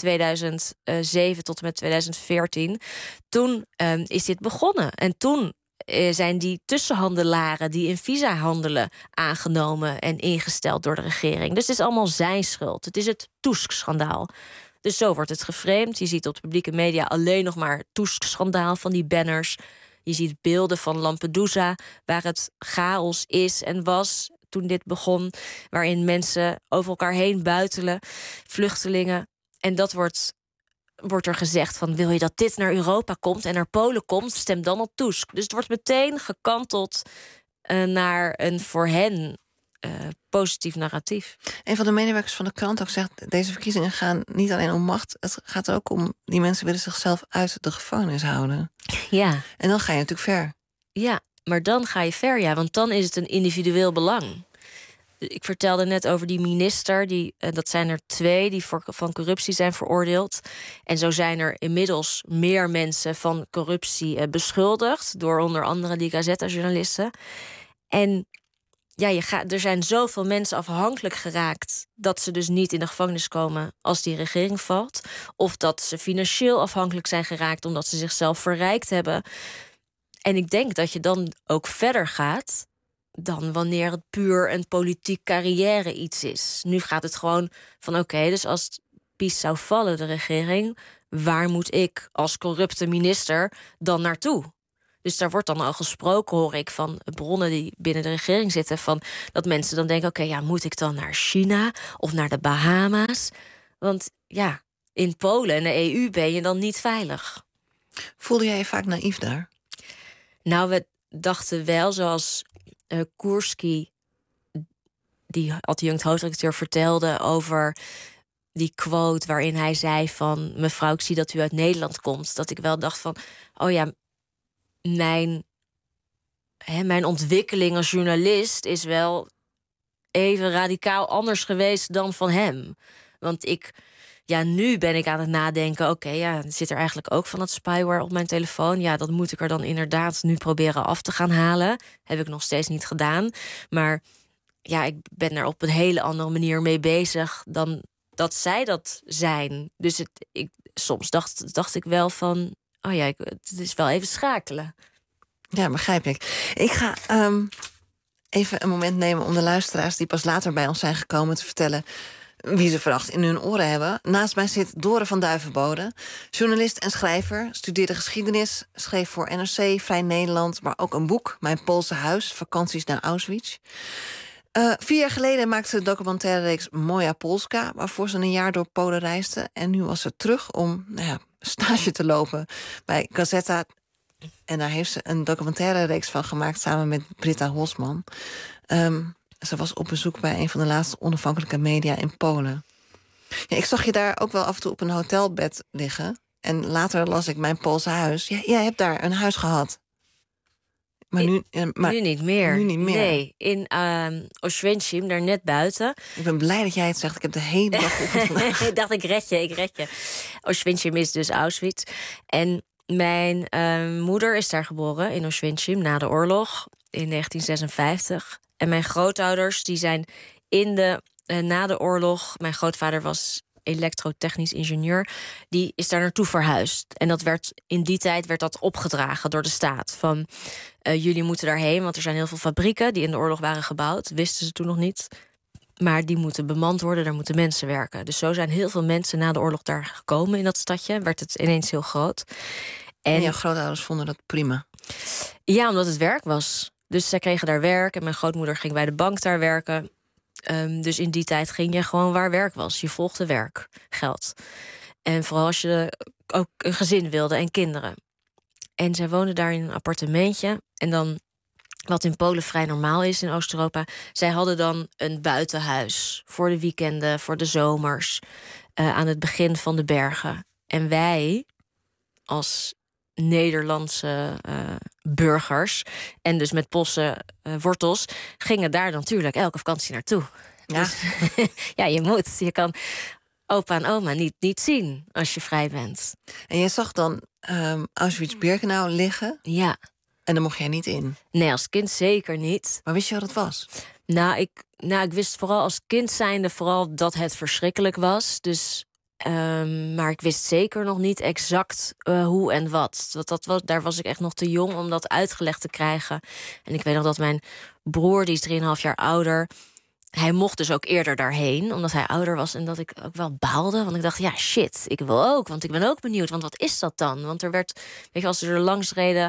2007 tot en met 2014... toen is dit begonnen. En toen... zijn die tussenhandelaren die in visa handelen... aangenomen en ingesteld door de regering. Dus het is allemaal zijn schuld. Het is het Tusk-schandaal. Dus zo wordt het geframed. Je ziet op de publieke media alleen nog maar Tusk-schandaal van die banners. Je ziet beelden van Lampedusa... waar het chaos is en was toen dit begon... waarin mensen over elkaar heen buitelen, vluchtelingen. En dat wordt er gezegd van... wil je dat dit naar Europa komt en naar Polen komt... stem dan op Tusk. Dus het wordt meteen gekanteld naar een voor hen positief narratief. Een van de medewerkers van de krant ook zegt... deze verkiezingen gaan niet alleen om macht... het gaat ook om... die mensen willen zichzelf uit de gevangenis houden. Ja. En dan ga je natuurlijk ver. Ja, maar dan ga je ver, ja. Want dan is het een individueel belang. Ik vertelde net over die minister, dat zijn er 2... die van corruptie zijn veroordeeld. En zo zijn er inmiddels meer mensen van corruptie beschuldigd... door onder andere die Gazetta-journalisten. En er zijn zoveel mensen afhankelijk geraakt... dat ze dus niet in de gevangenis komen als die regering valt. Of dat ze financieel afhankelijk zijn geraakt... omdat ze zichzelf verrijkt hebben. En ik denk dat je dan ook verder gaat... dan wanneer het puur een politiek carrière iets is. Nu gaat het gewoon van oké, dus als PiS zou vallen, de regering... waar moet ik als corrupte minister dan naartoe? Dus daar wordt dan al gesproken, hoor ik, van bronnen die binnen de regering zitten... van dat mensen dan denken, oké, moet ik dan naar China of naar de Bahama's? Want in Polen en de EU ben je dan niet veilig. Voelde jij je vaak naïef daar? We dachten wel, zoals... Koerski, die adjunct hoofdredacteur, vertelde over die quote waarin hij zei van... mevrouw, ik zie dat u uit Nederland komt. Dat ik wel dacht van, mijn mijn ontwikkeling als journalist is wel even radicaal anders geweest dan van hem. Want nu ben ik aan het nadenken, oké, zit er eigenlijk ook van dat spyware op mijn telefoon? Ja, dat moet ik er dan inderdaad nu proberen af te gaan halen. Heb ik nog steeds niet gedaan. Maar ja, ik ben er op een hele andere manier mee bezig dan dat zij dat zijn. Dus soms dacht ik wel van, het is wel even schakelen. Ja, begrijp ik. Ik ga even een moment nemen om de luisteraars die pas later bij ons zijn gekomen te vertellen wie ze vannacht in hun oren hebben. Naast mij zit Dore van Duivenbode, journalist en schrijver, studeerde geschiedenis, schreef voor NRC, Vrij Nederland, maar ook een boek, Mijn Poolse Huis, Vakanties naar Auschwitz. 4 jaar geleden maakte ze de documentaire reeks Moja Polska, waarvoor ze een jaar door Polen reisde. En nu was ze terug om stage te lopen bij Gazeta. En daar heeft ze een documentaire reeks van gemaakt samen met Britta Hosman. Ze was op bezoek bij een van de laatste onafhankelijke media in Polen. Ja, ik zag je daar ook wel af en toe op een hotelbed liggen. En later las ik Mijn Poolse Huis. Jij hebt daar een huis gehad. Maar nu niet meer. Nu niet meer. Nee, in Oświęcim, daar net buiten. Ik ben blij dat jij het zegt. Ik heb de hele dag op Ik dacht, ik red je. Oświęcim is dus Auschwitz. En mijn moeder is daar geboren in Oświęcim na de oorlog in 1956. En mijn grootouders die zijn na de oorlog. Mijn grootvader was elektrotechnisch ingenieur. Die is daar naartoe verhuisd. En in die tijd werd dat opgedragen door de staat. Van jullie moeten daarheen, want er zijn heel veel fabrieken die in de oorlog waren gebouwd. Wisten ze toen nog niet. Maar die moeten bemand worden, daar moeten mensen werken. Dus zo zijn heel veel mensen na de oorlog daar gekomen in dat stadje. Werd het ineens heel groot. En jouw grootouders vonden dat prima? Ja, omdat het werk was. Dus zij kregen daar werk en mijn grootmoeder ging bij de bank daar werken. Dus in die tijd ging je gewoon waar werk was. Je volgde werk, geld. En vooral als je ook een gezin wilde en kinderen. En zij woonden daar in een appartementje. En dan, wat in Polen vrij normaal is in Oost-Europa, zij hadden dan een buitenhuis voor de weekenden, voor de zomers, aan het begin van de bergen. En wij, als Nederlandse burgers en dus met Poolse wortels, gingen daar natuurlijk elke vakantie naartoe. Ja. Dus, ja, je kan opa en oma niet zien als je vrij bent. En jij zag dan Auschwitz-Birkenau liggen? Ja. En daar mocht jij niet in? Nee, als kind zeker niet. Maar wist je wat het was? Nou, ik wist vooral als kind zijnde dat het verschrikkelijk was. Dus maar ik wist zeker nog niet exact hoe en wat. Daar was ik echt nog te jong om dat uitgelegd te krijgen. En ik weet nog dat mijn broer, die is 3,5 jaar ouder, hij mocht dus ook eerder daarheen, omdat hij ouder was. En dat ik ook wel baalde, want ik dacht, ja, shit, ik wil ook. Want ik ben ook benieuwd, want wat is dat dan? Want er werd, weet je, als ze er langs reden,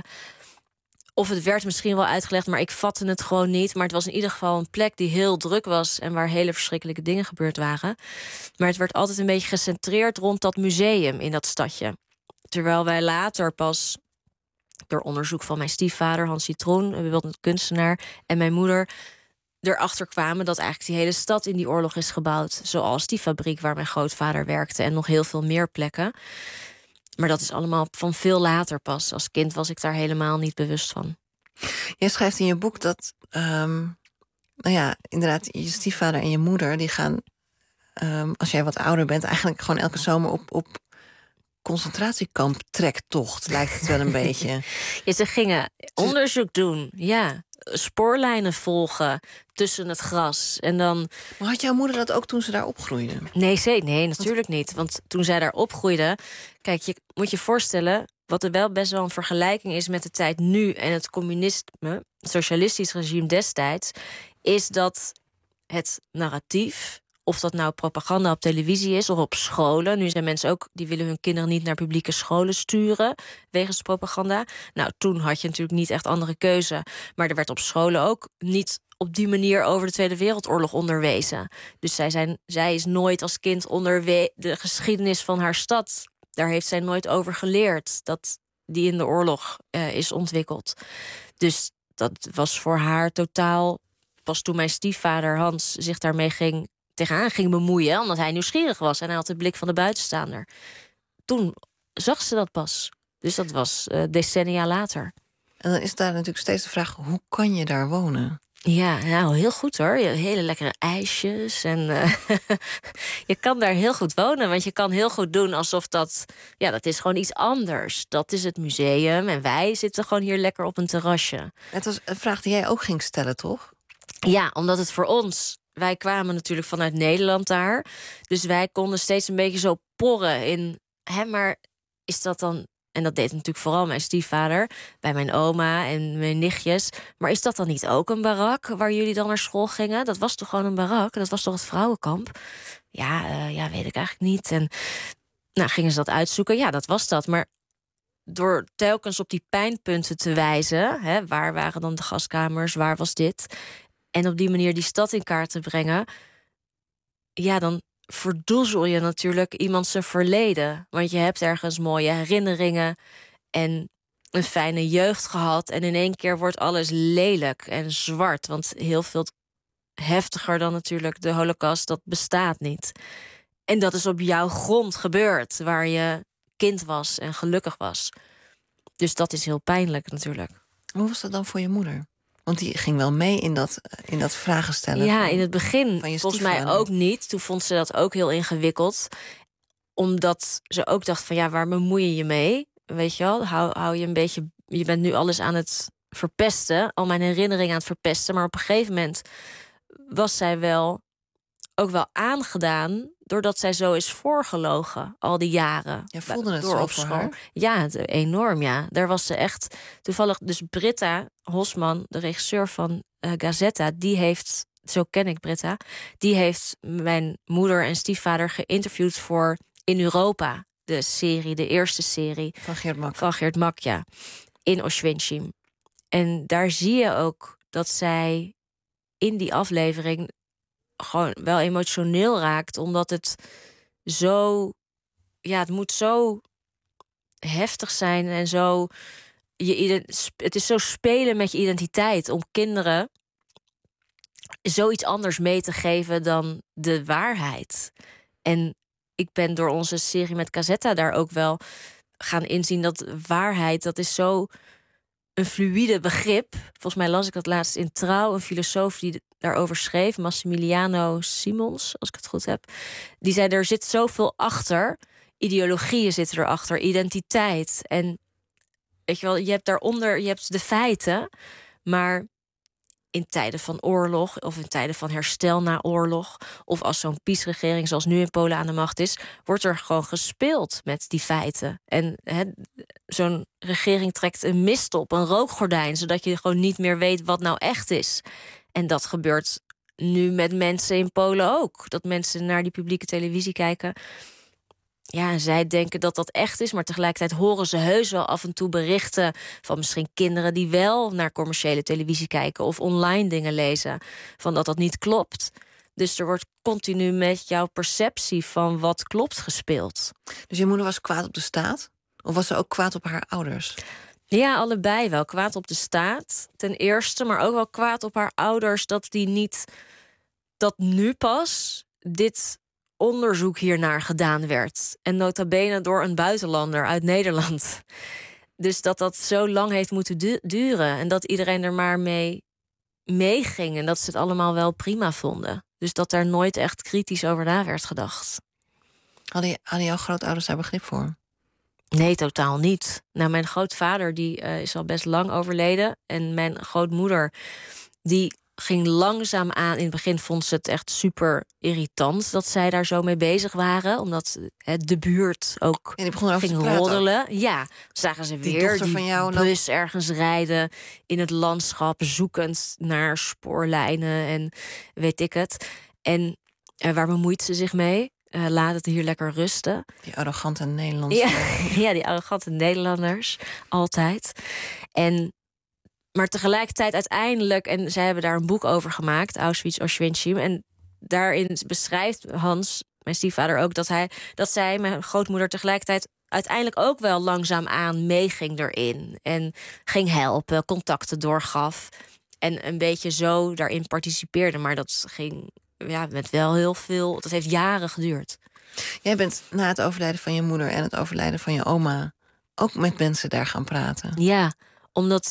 of het werd misschien wel uitgelegd, maar ik vatte het gewoon niet. Maar het was in ieder geval een plek die heel druk was en waar hele verschrikkelijke dingen gebeurd waren. Maar het werd altijd een beetje gecentreerd rond dat museum in dat stadje. Terwijl wij later pas, door onderzoek van mijn stiefvader Hans Citroen, een beeldend kunstenaar, en mijn moeder, erachter kwamen dat eigenlijk die hele stad in die oorlog is gebouwd. Zoals die fabriek waar mijn grootvader werkte en nog heel veel meer plekken. Maar dat is allemaal van veel later pas. Als kind was ik daar helemaal niet bewust van. Jij schrijft in je boek dat, inderdaad, je stiefvader en je moeder, die gaan, als jij wat ouder bent, eigenlijk gewoon elke zomer op concentratiekamp trektocht, lijkt het wel een beetje. Ja, ze gingen onderzoek doen, ja. Spoorlijnen volgen tussen het gras. En dan. Maar had jouw moeder dat ook toen ze daar opgroeide? Nee, natuurlijk niet. Want toen zij daar opgroeide, kijk, je moet je voorstellen, wat er wel best wel een vergelijking is met de tijd nu en het communisme, het socialistisch regime destijds, is dat het narratief, of dat nou propaganda op televisie is of op scholen. Nu zijn mensen ook, die willen hun kinderen niet naar publieke scholen sturen wegens propaganda. Nou, toen had je natuurlijk niet echt andere keuze. Maar er werd op scholen ook niet op die manier over de Tweede Wereldoorlog onderwezen. Dus zij is nooit als kind de geschiedenis van haar stad, daar heeft zij nooit over geleerd, dat die in de oorlog is ontwikkeld. Dus dat was voor haar totaal, pas toen mijn stiefvader Hans zich daarmee tegenaan ging bemoeien, omdat hij nieuwsgierig was en hij had de blik van de buitenstaander. Toen zag ze dat pas. Dus dat was decennia later. En dan is daar natuurlijk steeds de vraag, hoe kan je daar wonen? Ja, nou, heel goed hoor. Hele lekkere ijsjes. En je kan daar heel goed wonen. Want je kan heel goed doen alsof dat... Ja, dat is gewoon iets anders. Dat is het museum. En wij zitten gewoon hier lekker op een terrasje. Het was een vraag die jij ook ging stellen, toch? Ja, omdat het voor ons... Wij kwamen natuurlijk vanuit Nederland daar. Dus wij konden steeds een beetje zo porren in... maar is dat dan... En dat deed natuurlijk vooral mijn stiefvader, bij mijn oma en mijn nichtjes. Maar is dat dan niet ook een barak waar jullie dan naar school gingen? Dat was toch gewoon een barak? Dat was toch het vrouwenkamp? Ja, weet ik eigenlijk niet. En nou, gingen ze dat uitzoeken? Ja, dat was dat. Maar door telkens op die pijnpunten te wijzen... waar waren dan de gaskamers, waar was dit... en op die manier die stad in kaart te brengen... ja, dan verdoezel je natuurlijk iemand zijn verleden. Want je hebt ergens mooie herinneringen... en een fijne jeugd gehad... en in één keer wordt alles lelijk en zwart. Want heel veel heftiger dan natuurlijk de Holocaust... dat bestaat niet. En dat is op jouw grond gebeurd... waar je kind was en gelukkig was. Dus dat is heel pijnlijk natuurlijk. Hoe was dat dan voor je moeder? Want die ging wel mee in dat vragen stellen. Ja, in het begin volgens mij stiefvader. ook niet. Toen vond ze dat ook heel ingewikkeld. Omdat ze ook dacht van ja, waar bemoei je je mee? Weet je wel, hou je een beetje... Je bent nu alles aan het verpesten. Al mijn herinneringen aan het verpesten. Maar op een gegeven moment was zij wel ook wel aangedaan... doordat zij zo is voorgelogen al die jaren. Ja, voelde het door zo op voor school. haar? Ja, enorm, ja. Daar was ze echt... Toevallig dus Britta Hosman, de regisseur van Gazetta... die heeft, zo ken ik Britta... die heeft mijn moeder en stiefvader geïnterviewd voor In Europa. De serie, de eerste serie. Van Geert Mak. Van Geert Mak, ja. In Oswiecim. En daar zie je ook dat zij in die aflevering... gewoon wel emotioneel raakt, omdat het zo... Ja, het moet zo heftig zijn en zo... Het is zo spelen met je identiteit om kinderen zoiets anders mee te geven dan de waarheid. En ik ben door onze serie met Gazetta daar ook wel gaan inzien dat waarheid, dat is zo een fluïde begrip. Volgens mij las ik dat laatst in Trouw, een filosoof die daarover schreef, Massimiliano Simons, als ik het goed heb. Die zei, er zit zoveel achter. Ideologieën zitten erachter, identiteit. En weet je wel, je hebt daaronder, je hebt de feiten, maar in tijden van oorlog of in tijden van herstel na oorlog, of als zo'n PiS-regering zoals nu in Polen aan de macht is, wordt er gewoon gespeeld met die feiten. En zo'n regering trekt een mist op, een rookgordijn, zodat je gewoon niet meer weet wat nou echt is. En dat gebeurt nu met mensen in Polen ook. Dat mensen naar die publieke televisie kijken. Ja, en zij denken dat dat echt is, maar tegelijkertijd horen ze heus wel af en toe berichten van misschien kinderen die wel naar commerciële televisie kijken of online dingen lezen, van dat niet klopt. Dus er wordt continu met jouw perceptie van wat klopt gespeeld. Dus je moeder was kwaad op de staat? Of was ze ook kwaad op haar ouders? Ja, allebei wel. Kwaad op de staat, ten eerste, maar ook wel kwaad op haar ouders dat die niet, dat nu pas dit onderzoek hiernaar gedaan werd. En nota bene door een buitenlander uit Nederland. Dus dat zo lang heeft moeten duren. En dat iedereen er maar mee meeging. En dat ze het allemaal wel prima vonden. Dus dat daar nooit echt kritisch over na werd gedacht. Hadden jouw grootouders daar begrip voor? Nee, totaal niet. Nou, mijn grootvader die is al best lang overleden. En mijn grootmoeder die ging langzaam aan. In het begin vond ze het echt super irritant dat zij daar zo mee bezig waren. Omdat de buurt ook ging roddelen. Ja, zagen ze weer die bus ergens rijden in het landschap, zoekend naar spoorlijnen en weet ik het. En waar bemoeit ze zich mee? Laat het hier lekker rusten. Die arrogante Nederlanders. Ja, die arrogante Nederlanders. Altijd. Maar tegelijkertijd uiteindelijk, en zij hebben daar een boek over gemaakt, Auschwitz, Oswiecim. En daarin beschrijft Hans, mijn stiefvader, ook dat zij, mijn grootmoeder, tegelijkertijd uiteindelijk ook wel langzaamaan meeging erin. En ging helpen, contacten doorgaf. En een beetje zo daarin participeerde. Maar dat ging met wel heel veel. Dat heeft jaren geduurd. Jij bent na het overlijden van je moeder en het overlijden van je oma ook met mensen daar gaan praten. Ja, omdat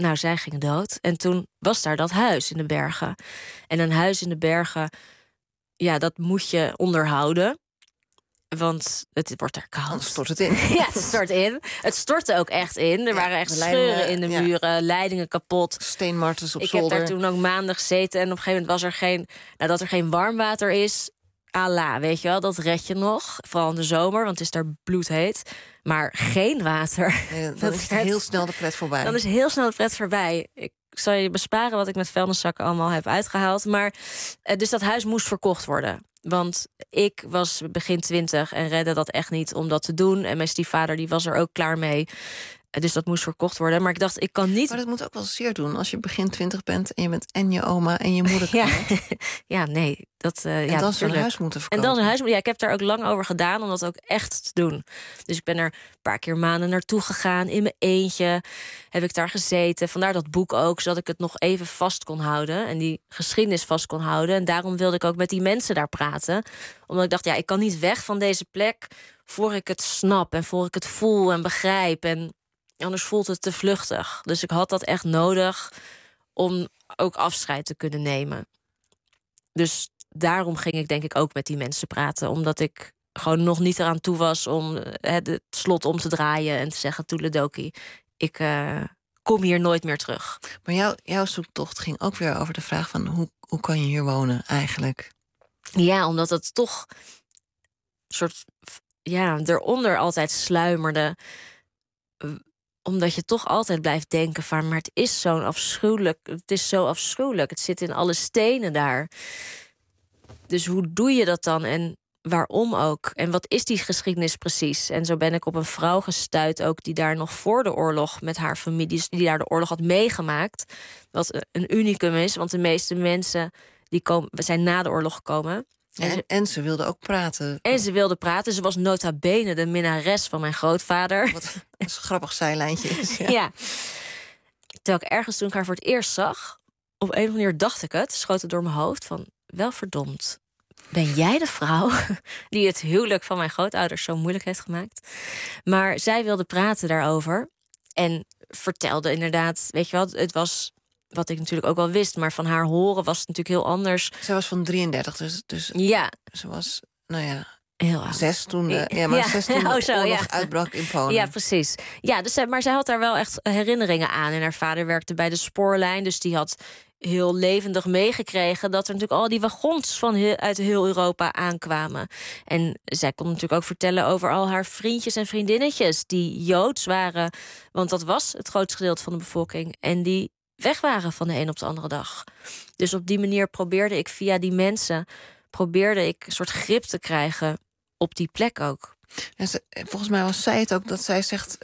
Nou, zij ging dood. En toen was daar dat huis in de bergen. En een huis in de bergen, ja, dat moet je onderhouden. Want het wordt daar koud. Anders stort het in. Ja, het stort in. Het stortte ook echt in. Er waren echt scheuren in de muren, leidingen kapot. Steenmartens op Ik zolder. heb daar toen ook maanden gezeten. En op een gegeven moment was er geen... Nou, dat er geen warm water is, Allah, weet je wel. Dat red je nog. Vooral in de zomer, want het is daar bloedheet. Maar geen water. Nee, dan is heel snel de pret voorbij. Dan is heel snel de pret voorbij. Ik zal je besparen wat ik met vuilniszakken allemaal heb uitgehaald. Maar dus dat huis moest verkocht worden. Want ik was begin 20 en redde dat echt niet om dat te doen. En mijn stiefvader die was er ook klaar mee. Dus dat moest verkocht worden. Maar ik dacht, ik kan niet... Maar dat moet ook wel zeer doen als je begin 20 bent... en je bent en je oma en je moeder kwijt. Ja, nee. Dat, en dan zo'n huis moeten verkopen. En dan een huis. Ja, ik heb daar ook lang over gedaan om dat ook echt te doen. Dus ik ben er een paar keer maanden naartoe gegaan. In mijn eentje heb ik daar gezeten. Vandaar dat boek ook, zodat ik het nog even vast kon houden. En die geschiedenis vast kon houden. En daarom wilde ik ook met die mensen daar praten. Omdat ik dacht, ja, ik kan niet weg van deze plek... voor ik het snap en voor ik het voel en begrijp. En anders voelt het te vluchtig. Dus ik had dat echt nodig om ook afscheid te kunnen nemen. Dus daarom ging ik denk ik ook met die mensen praten. Omdat ik gewoon nog niet eraan toe was om het slot om te draaien... en te zeggen, toedeledokie, ik kom hier nooit meer terug. Maar jouw zoektocht ging ook weer over de vraag van... hoe kan je hier wonen eigenlijk? Ja, omdat het toch soort... ja, eronder altijd sluimerde... omdat je toch altijd blijft denken van... maar het is zo afschuwelijk. Het zit in alle stenen daar. Dus hoe doe je dat dan en waarom ook? En wat is die geschiedenis precies? En zo ben ik op een vrouw gestuit ook... die daar nog voor de oorlog met haar familie... die daar de oorlog had meegemaakt. Wat een unicum is, want de meeste mensen... zijn na de oorlog gekomen... En ze wilde ook praten. En ze wilde praten. Ze was nota bene de minnares van mijn grootvader. Wat een grappig zijlijntje is. Ja. Terwijl ik ergens toen ik haar voor het eerst zag... op een of andere manier dacht ik het, schoot het door mijn hoofd van... wel verdomd, ben jij de vrouw die het huwelijk van mijn grootouders zo moeilijk heeft gemaakt? Maar zij wilde praten daarover. En vertelde inderdaad, weet je wel, het was... wat ik natuurlijk ook wel wist, maar van haar horen was het natuurlijk heel anders. Zij was van 33, dus ja. Ze was, nou ja, heel oud. 6 toen de oorlog uitbrak in Polen. Ja, precies. Ja, dus, maar zij had daar wel echt herinneringen aan. En haar vader werkte bij de spoorlijn, dus die had heel levendig meegekregen... dat er natuurlijk al die wagons uit heel Europa aankwamen. En zij kon natuurlijk ook vertellen over al haar vriendjes en vriendinnetjes... die Joods waren, want dat was het grootste gedeelte van de bevolking. En die weg waren van de een op de andere dag. Dus op die manier probeerde ik via die mensen... een soort grip te krijgen op die plek ook. En volgens mij was zij het ook dat zij zegt...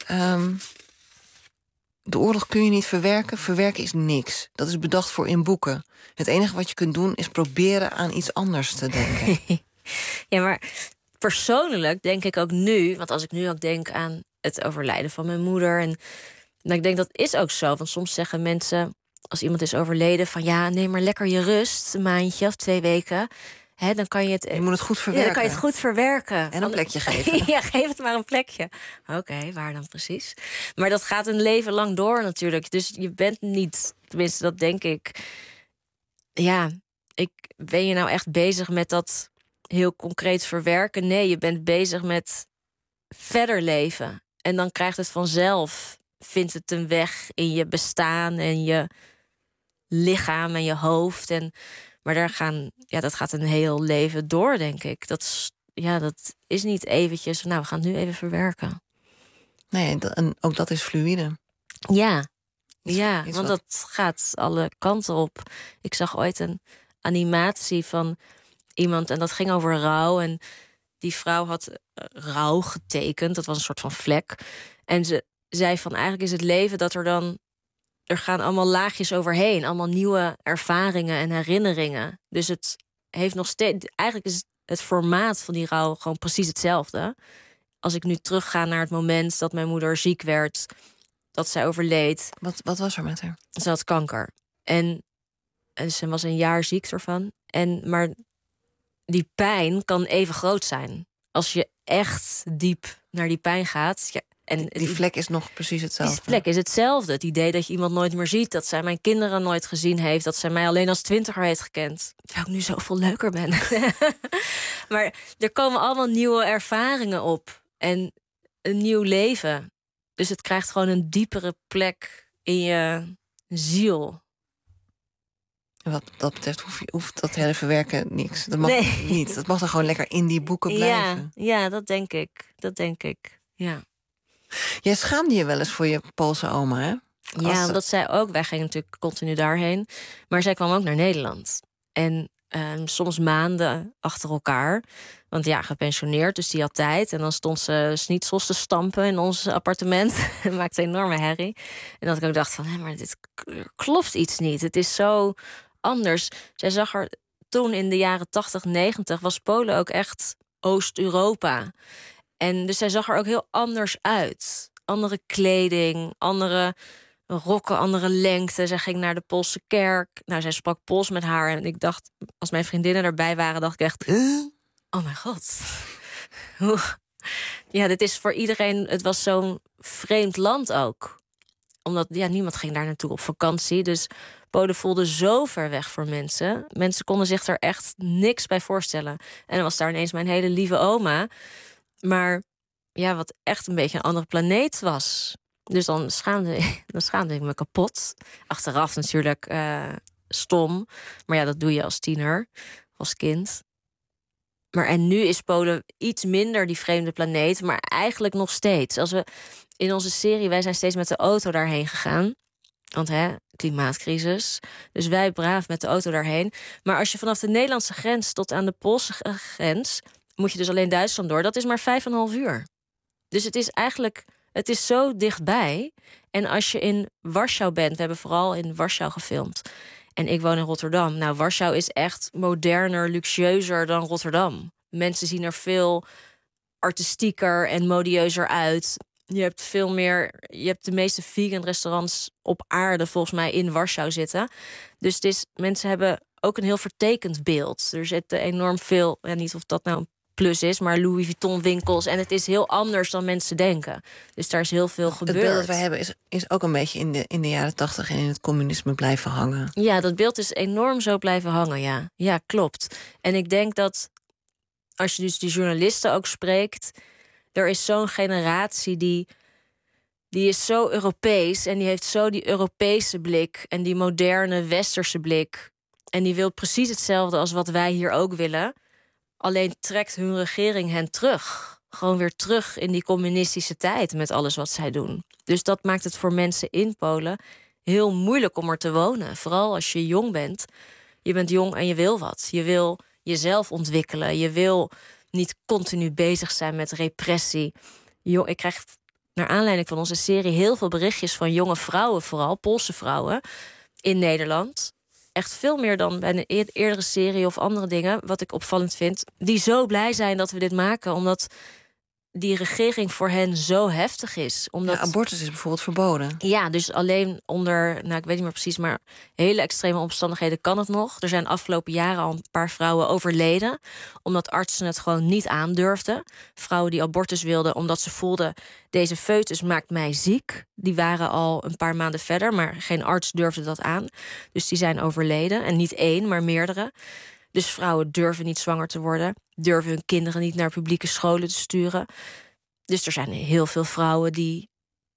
de oorlog kun je niet verwerken. Verwerken is niks. Dat is bedacht voor in boeken. Het enige wat je kunt doen is proberen aan iets anders te denken. Ja, maar persoonlijk denk ik ook nu... want als ik nu ook denk aan het overlijden van mijn moeder... en nou, ik denk dat is ook zo. Want soms zeggen mensen, als iemand is overleden... van ja, neem maar lekker je rust, een maandje of 2 weken... dan kan je het... Je moet het goed verwerken. Ja, dan kan je het goed verwerken. En een plekje geven. Ja, geef het maar een plekje. Oké, waar dan precies? Maar dat gaat een leven lang door natuurlijk. Dus je bent niet, tenminste dat denk ik... ja, ben je nou echt bezig met dat heel concreet verwerken? Nee, je bent bezig met verder leven. En dan krijgt het vanzelf... vindt het een weg in je bestaan en je lichaam en je hoofd. Maar dat gaat een heel leven door, denk ik. Dat is niet eventjes, nou, we gaan het nu even verwerken. Nee, en ook dat is fluïde. Ja, want dat gaat alle kanten op. Ik zag ooit een animatie van iemand en dat ging over rouw. En die vrouw had rouw getekend, dat was een soort van vlek. En ze zei van eigenlijk is het leven dat er gaan allemaal laagjes overheen. Allemaal nieuwe ervaringen en herinneringen. Dus het heeft nog steeds... Eigenlijk is het formaat van die rouw gewoon precies hetzelfde. Als ik nu terugga naar het moment dat mijn moeder ziek werd... dat zij overleed. Wat was er met haar? Ze had kanker. En ze was een jaar ziek ervan. Maar die pijn kan even groot zijn. Als je echt diep naar die pijn gaat... En die vlek is nog precies hetzelfde. Die vlek is hetzelfde. Het idee dat je iemand nooit meer ziet, dat zij mijn kinderen nooit gezien heeft, dat zij mij alleen als 20er heeft gekend. Terwijl ik nu zoveel leuker ben. Maar er komen allemaal nieuwe ervaringen op. En een nieuw leven. Dus het krijgt gewoon een diepere plek in je ziel. En wat dat betreft hoeft dat hele verwerken niks. Dat mag niet. Dat mag dan gewoon lekker in die boeken blijven. Ja, dat denk ik. Ja. Jij schaamde je wel eens voor je Poolse oma, hè? Ja, omdat zij ook... Wij gingen natuurlijk continu daarheen. Maar zij kwam ook naar Nederland. En soms maanden achter elkaar. Want ja, gepensioneerd, dus die had tijd. En dan stond ze schnitzels te stampen in ons appartement. Het maakte een enorme herrie. En dat ik ook dacht van, maar dit klopt iets niet. Het is zo anders. Zij zag er toen in de jaren 80, 90... was Polen ook echt Oost-Europa. En dus zij zag er ook heel anders uit. Andere kleding, andere rokken, andere lengte. Zij ging naar de Poolse kerk. Nou, zij sprak Pools met haar. En ik dacht, als mijn vriendinnen erbij waren, dacht ik echt, oh mijn god. Ja, dit is voor iedereen... Het was zo'n vreemd land ook. Omdat niemand ging daar naartoe op vakantie. Dus Polen voelde zo ver weg voor mensen. Mensen konden zich er echt niks bij voorstellen. En dan was daar ineens mijn hele lieve oma. Maar ja, wat echt een beetje een andere planeet was. Dus dan schaamde ik me kapot. Achteraf natuurlijk stom. Maar ja, dat doe je als tiener, als kind. Maar en nu is Polen iets minder die vreemde planeet, maar eigenlijk nog steeds. Als we in onze serie, wij zijn steeds met de auto daarheen gegaan. Want klimaatcrisis. Dus wij braaf met de auto daarheen. Maar als je vanaf de Nederlandse grens tot aan de Poolse grens, moet je dus alleen Duitsland door. Dat is maar 5,5 uur. Dus het is zo dichtbij. En als je in Warschau bent, we hebben vooral in Warschau gefilmd. En ik woon in Rotterdam. Nou, Warschau is echt moderner, luxueuzer dan Rotterdam. Mensen zien er veel artistieker en modieuzer uit. Je hebt de meeste vegan restaurants op aarde volgens mij in Warschau zitten. Dus mensen hebben ook een heel vertekend beeld. Er zitten enorm veel, niet of dat nou een plus is, maar Louis Vuitton winkels. En het is heel anders dan mensen denken. Dus daar is heel veel gebeurd. Het beeld dat wij hebben is ook een beetje in de jaren 80 en in het communisme blijven hangen. Ja, dat beeld is enorm zo blijven hangen, ja. Ja, klopt. En ik denk dat als je dus die journalisten ook spreekt, er is zo'n generatie die is zo Europees en die heeft zo die Europese blik en die moderne westerse blik. En die wil precies hetzelfde als wat wij hier ook willen. Alleen trekt hun regering hen terug. Gewoon weer terug in die communistische tijd met alles wat zij doen. Dus dat maakt het voor mensen in Polen heel moeilijk om er te wonen. Vooral als je jong bent. Je bent jong en je wil wat. Je wil jezelf ontwikkelen. Je wil niet continu bezig zijn met repressie. Ik krijg naar aanleiding van onze serie heel veel berichtjes van jonge vrouwen, vooral Poolse vrouwen in Nederland. Echt veel meer dan bij een eerdere serie of andere dingen, wat ik opvallend vind, die zo blij zijn dat we dit maken, omdat die regering voor hen zo heftig is. Omdat abortus is bijvoorbeeld verboden. Ja, dus alleen onder, ik weet niet meer precies, maar hele extreme omstandigheden kan het nog. Er zijn afgelopen jaren al een paar vrouwen overleden, omdat artsen het gewoon niet aandurfden. Vrouwen die abortus wilden, omdat ze voelden, deze foetus maakt mij ziek. Die waren al een paar maanden verder, maar geen arts durfde dat aan. Dus die zijn overleden. En niet één, maar meerdere. Dus vrouwen durven niet zwanger te worden, durven hun kinderen niet naar publieke scholen te sturen. Dus er zijn heel veel vrouwen die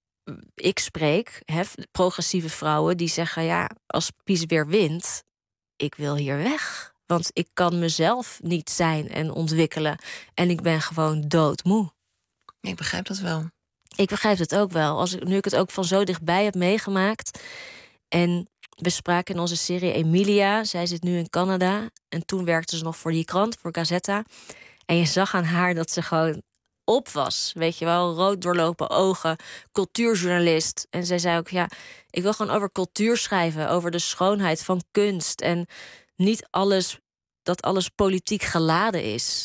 ik spreek, progressieve vrouwen, die zeggen, als PiS weer wint, ik wil hier weg. Want ik kan mezelf niet zijn en ontwikkelen. En ik ben gewoon doodmoe. Ik begrijp dat wel. Ik begrijp het ook wel. Nu ik het ook van zo dichtbij heb meegemaakt. En we spraken in onze serie Emilia. Zij zit nu in Canada. En toen werkte ze nog voor die krant, voor Gazeta. En je zag aan haar dat ze gewoon op was. Weet je wel, rood doorlopen ogen, cultuurjournalist. En zij zei ook, ik wil gewoon over cultuur schrijven. Over de schoonheid van kunst. En niet dat alles politiek geladen is.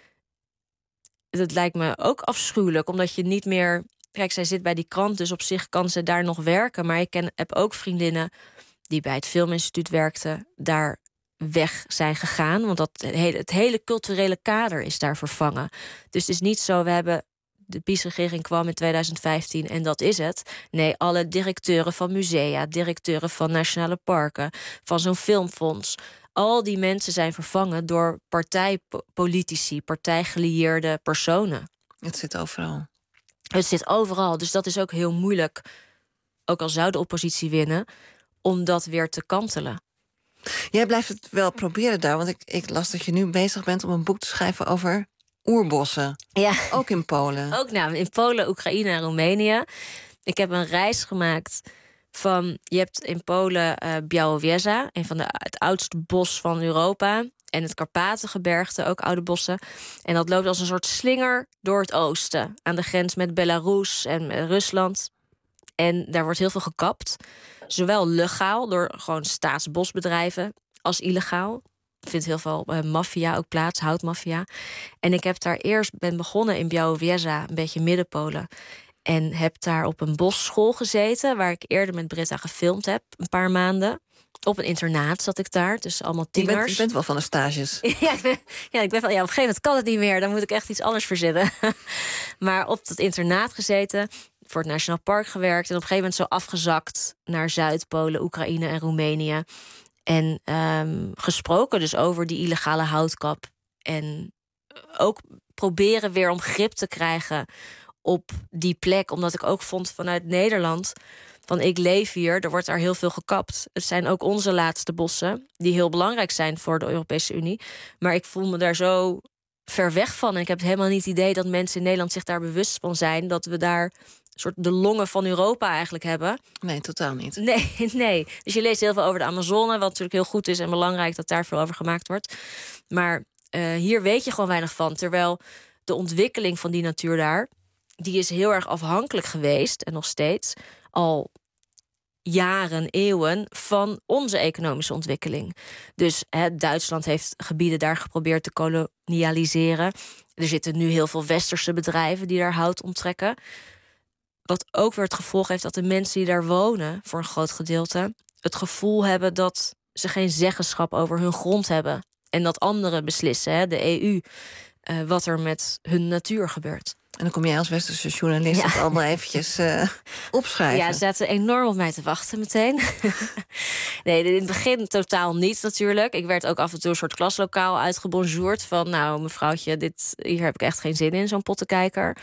Dat lijkt me ook afschuwelijk, omdat je niet meer... Kijk, zij zit bij die krant, dus op zich kan ze daar nog werken. Maar ik heb ook vriendinnen die bij het Filminstituut werkten, daar weg zijn gegaan. Want het hele culturele kader is daar vervangen. Dus het is niet zo, we hebben de PiS-regering kwam in 2015 en dat is het. Nee, alle directeuren van musea, directeuren van nationale parken, van zo'n filmfonds, al die mensen zijn vervangen door partijpolitici, partijgelieerde personen. Het zit overal. Het zit overal, dus dat is ook heel moeilijk, ook al zou de oppositie winnen, om dat weer te kantelen. Jij blijft het wel proberen daar, want ik las dat je nu bezig bent om een boek te schrijven over oerbossen. Ja. Ook in Polen. Ook in Polen, Oekraïne en Roemenië. Ik heb een reis gemaakt van... Je hebt in Polen Białowieża, een van het oudste bos van Europa. En het Karpatengebergte, ook oude bossen. En dat loopt als een soort slinger door het oosten. Aan de grens met Belarus en Rusland. En daar wordt heel veel gekapt. Zowel legaal, door gewoon staatsbosbedrijven, als illegaal. Er vindt heel veel maffia ook plaats, houtmaffia. En ik heb daar ben begonnen in Białowieża, een beetje Midden-Polen. En heb daar op een bosschool gezeten, waar ik eerder met Britta gefilmd heb, een paar maanden. Op een internaat zat ik daar, dus allemaal tieners. Je bent wel van de stages. Ja, ik ben van, op een gegeven moment kan het niet meer. Dan moet ik echt iets anders verzinnen. Maar op dat internaat gezeten, voor het Nationaal Park gewerkt. En op een gegeven moment zo afgezakt naar Zuid-Polen, Oekraïne en Roemenië. En gesproken dus over die illegale houtkap. En ook proberen weer om grip te krijgen op die plek. Omdat ik ook vond vanuit Nederland, van ik leef hier, er wordt daar heel veel gekapt. Het zijn ook onze laatste bossen, die heel belangrijk zijn voor de Europese Unie. Maar ik voel me daar zo ver weg van. En ik heb helemaal niet het idee dat mensen in Nederland zich daar bewust van zijn, dat we daar een soort de longen van Europa eigenlijk hebben. Nee, totaal niet. Nee. Dus je leest heel veel over de Amazone, wat natuurlijk heel goed is en belangrijk dat daar veel over gemaakt wordt. Maar hier weet je gewoon weinig van. Terwijl de ontwikkeling van die natuur daar, die is heel erg afhankelijk geweest, en nog steeds, al jaren, eeuwen, van onze economische ontwikkeling. Dus Duitsland heeft gebieden daar geprobeerd te kolonialiseren. Er zitten nu heel veel westerse bedrijven die daar hout onttrekken. Wat ook weer het gevolg heeft dat de mensen die daar wonen, voor een groot gedeelte, het gevoel hebben dat ze geen zeggenschap over hun grond hebben. En dat anderen beslissen, de EU, wat er met hun natuur gebeurt. En dan kom jij als westerse journalist het allemaal eventjes opschrijven. Ja, ze zaten enorm op mij te wachten meteen. Nee, in het begin totaal niet natuurlijk. Ik werd ook af en toe een soort klaslokaal uitgebonjourd van, nou mevrouwtje, hier heb ik echt geen zin in, zo'n pottenkijker.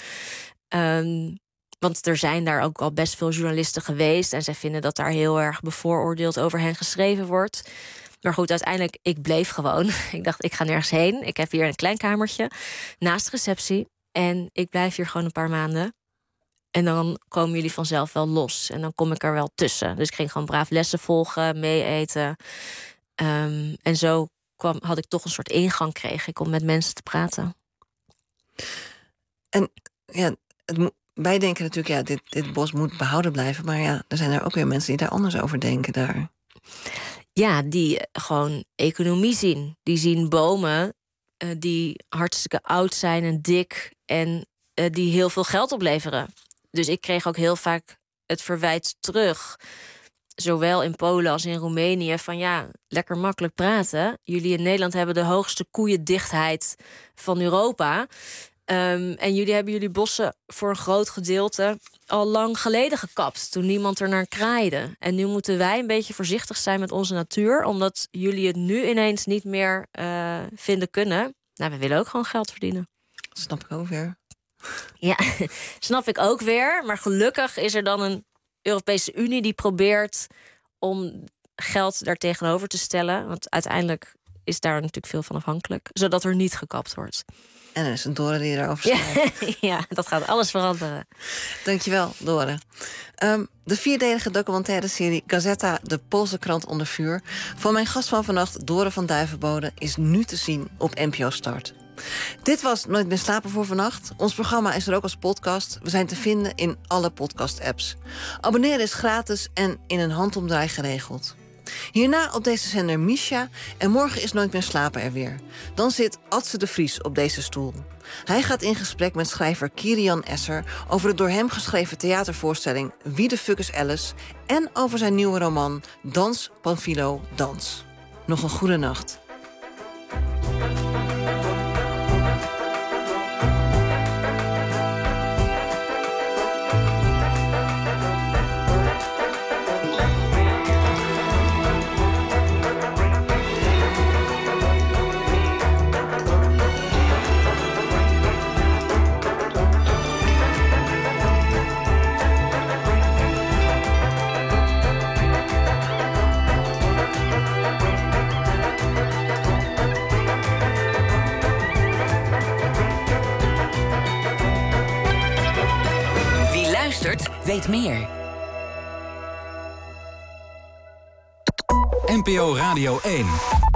Want er zijn daar ook al best veel journalisten geweest en zij vinden dat daar heel erg bevooroordeeld over hen geschreven wordt. Maar goed, uiteindelijk, ik bleef gewoon. Ik dacht, ik ga nergens heen. Ik heb hier een klein kamertje naast de receptie. En ik blijf hier gewoon een paar maanden. En dan komen jullie vanzelf wel los. En dan kom ik er wel tussen. Dus ik ging gewoon braaf lessen volgen, mee eten. En zo had ik toch een soort ingang kreeg ik om met mensen te praten. En ja, wij denken natuurlijk, ja, dit bos moet behouden blijven. Maar ja, er zijn er ook weer mensen die daar anders over denken daar. Ja, die gewoon economie zien. Die zien bomen die hartstikke oud zijn en dik en die heel veel geld opleveren. Dus ik kreeg ook heel vaak het verwijt terug, zowel in Polen als in Roemenië, van ja, lekker makkelijk praten. Jullie in Nederland hebben de hoogste koeiendichtheid van Europa. En jullie hebben jullie bossen voor een groot gedeelte al lang geleden gekapt, toen niemand er naar kraaide. En nu moeten wij een beetje voorzichtig zijn met onze natuur, omdat jullie het nu ineens niet meer vinden kunnen. Nou, we willen ook gewoon geld verdienen. Dat snap ik ook weer. Ja, snap ik ook weer. Maar gelukkig is er dan een Europese Unie die probeert om geld daar tegenover te stellen. Want uiteindelijk is daar natuurlijk veel van afhankelijk, zodat er niet gekapt wordt. En er is een Dore die erover schrijft. Ja, dat gaat alles veranderen. Dankjewel, Dore. De 4-delige documentaire serie Gazeta, de Poolse krant onder vuur, van mijn gast van vannacht, Dore van Duivenbode, is nu te zien op NPO Start. Dit was Nooit meer slapen voor vannacht. Ons programma is er ook als podcast. We zijn te vinden in alle podcast-apps. Abonneren is gratis en in een handomdraai geregeld. Hierna op deze zender Misha en morgen is Nooit meer slapen er weer. Dan zit Adse de Vries op deze stoel. Hij gaat in gesprek met schrijver Kirian Esser over de door hem geschreven theatervoorstelling Wie de fuck is Alice en over zijn nieuwe roman Dans, Panfilo, Dans. Nog een goede nacht. Zandvoort weet meer. NPO Radio 1.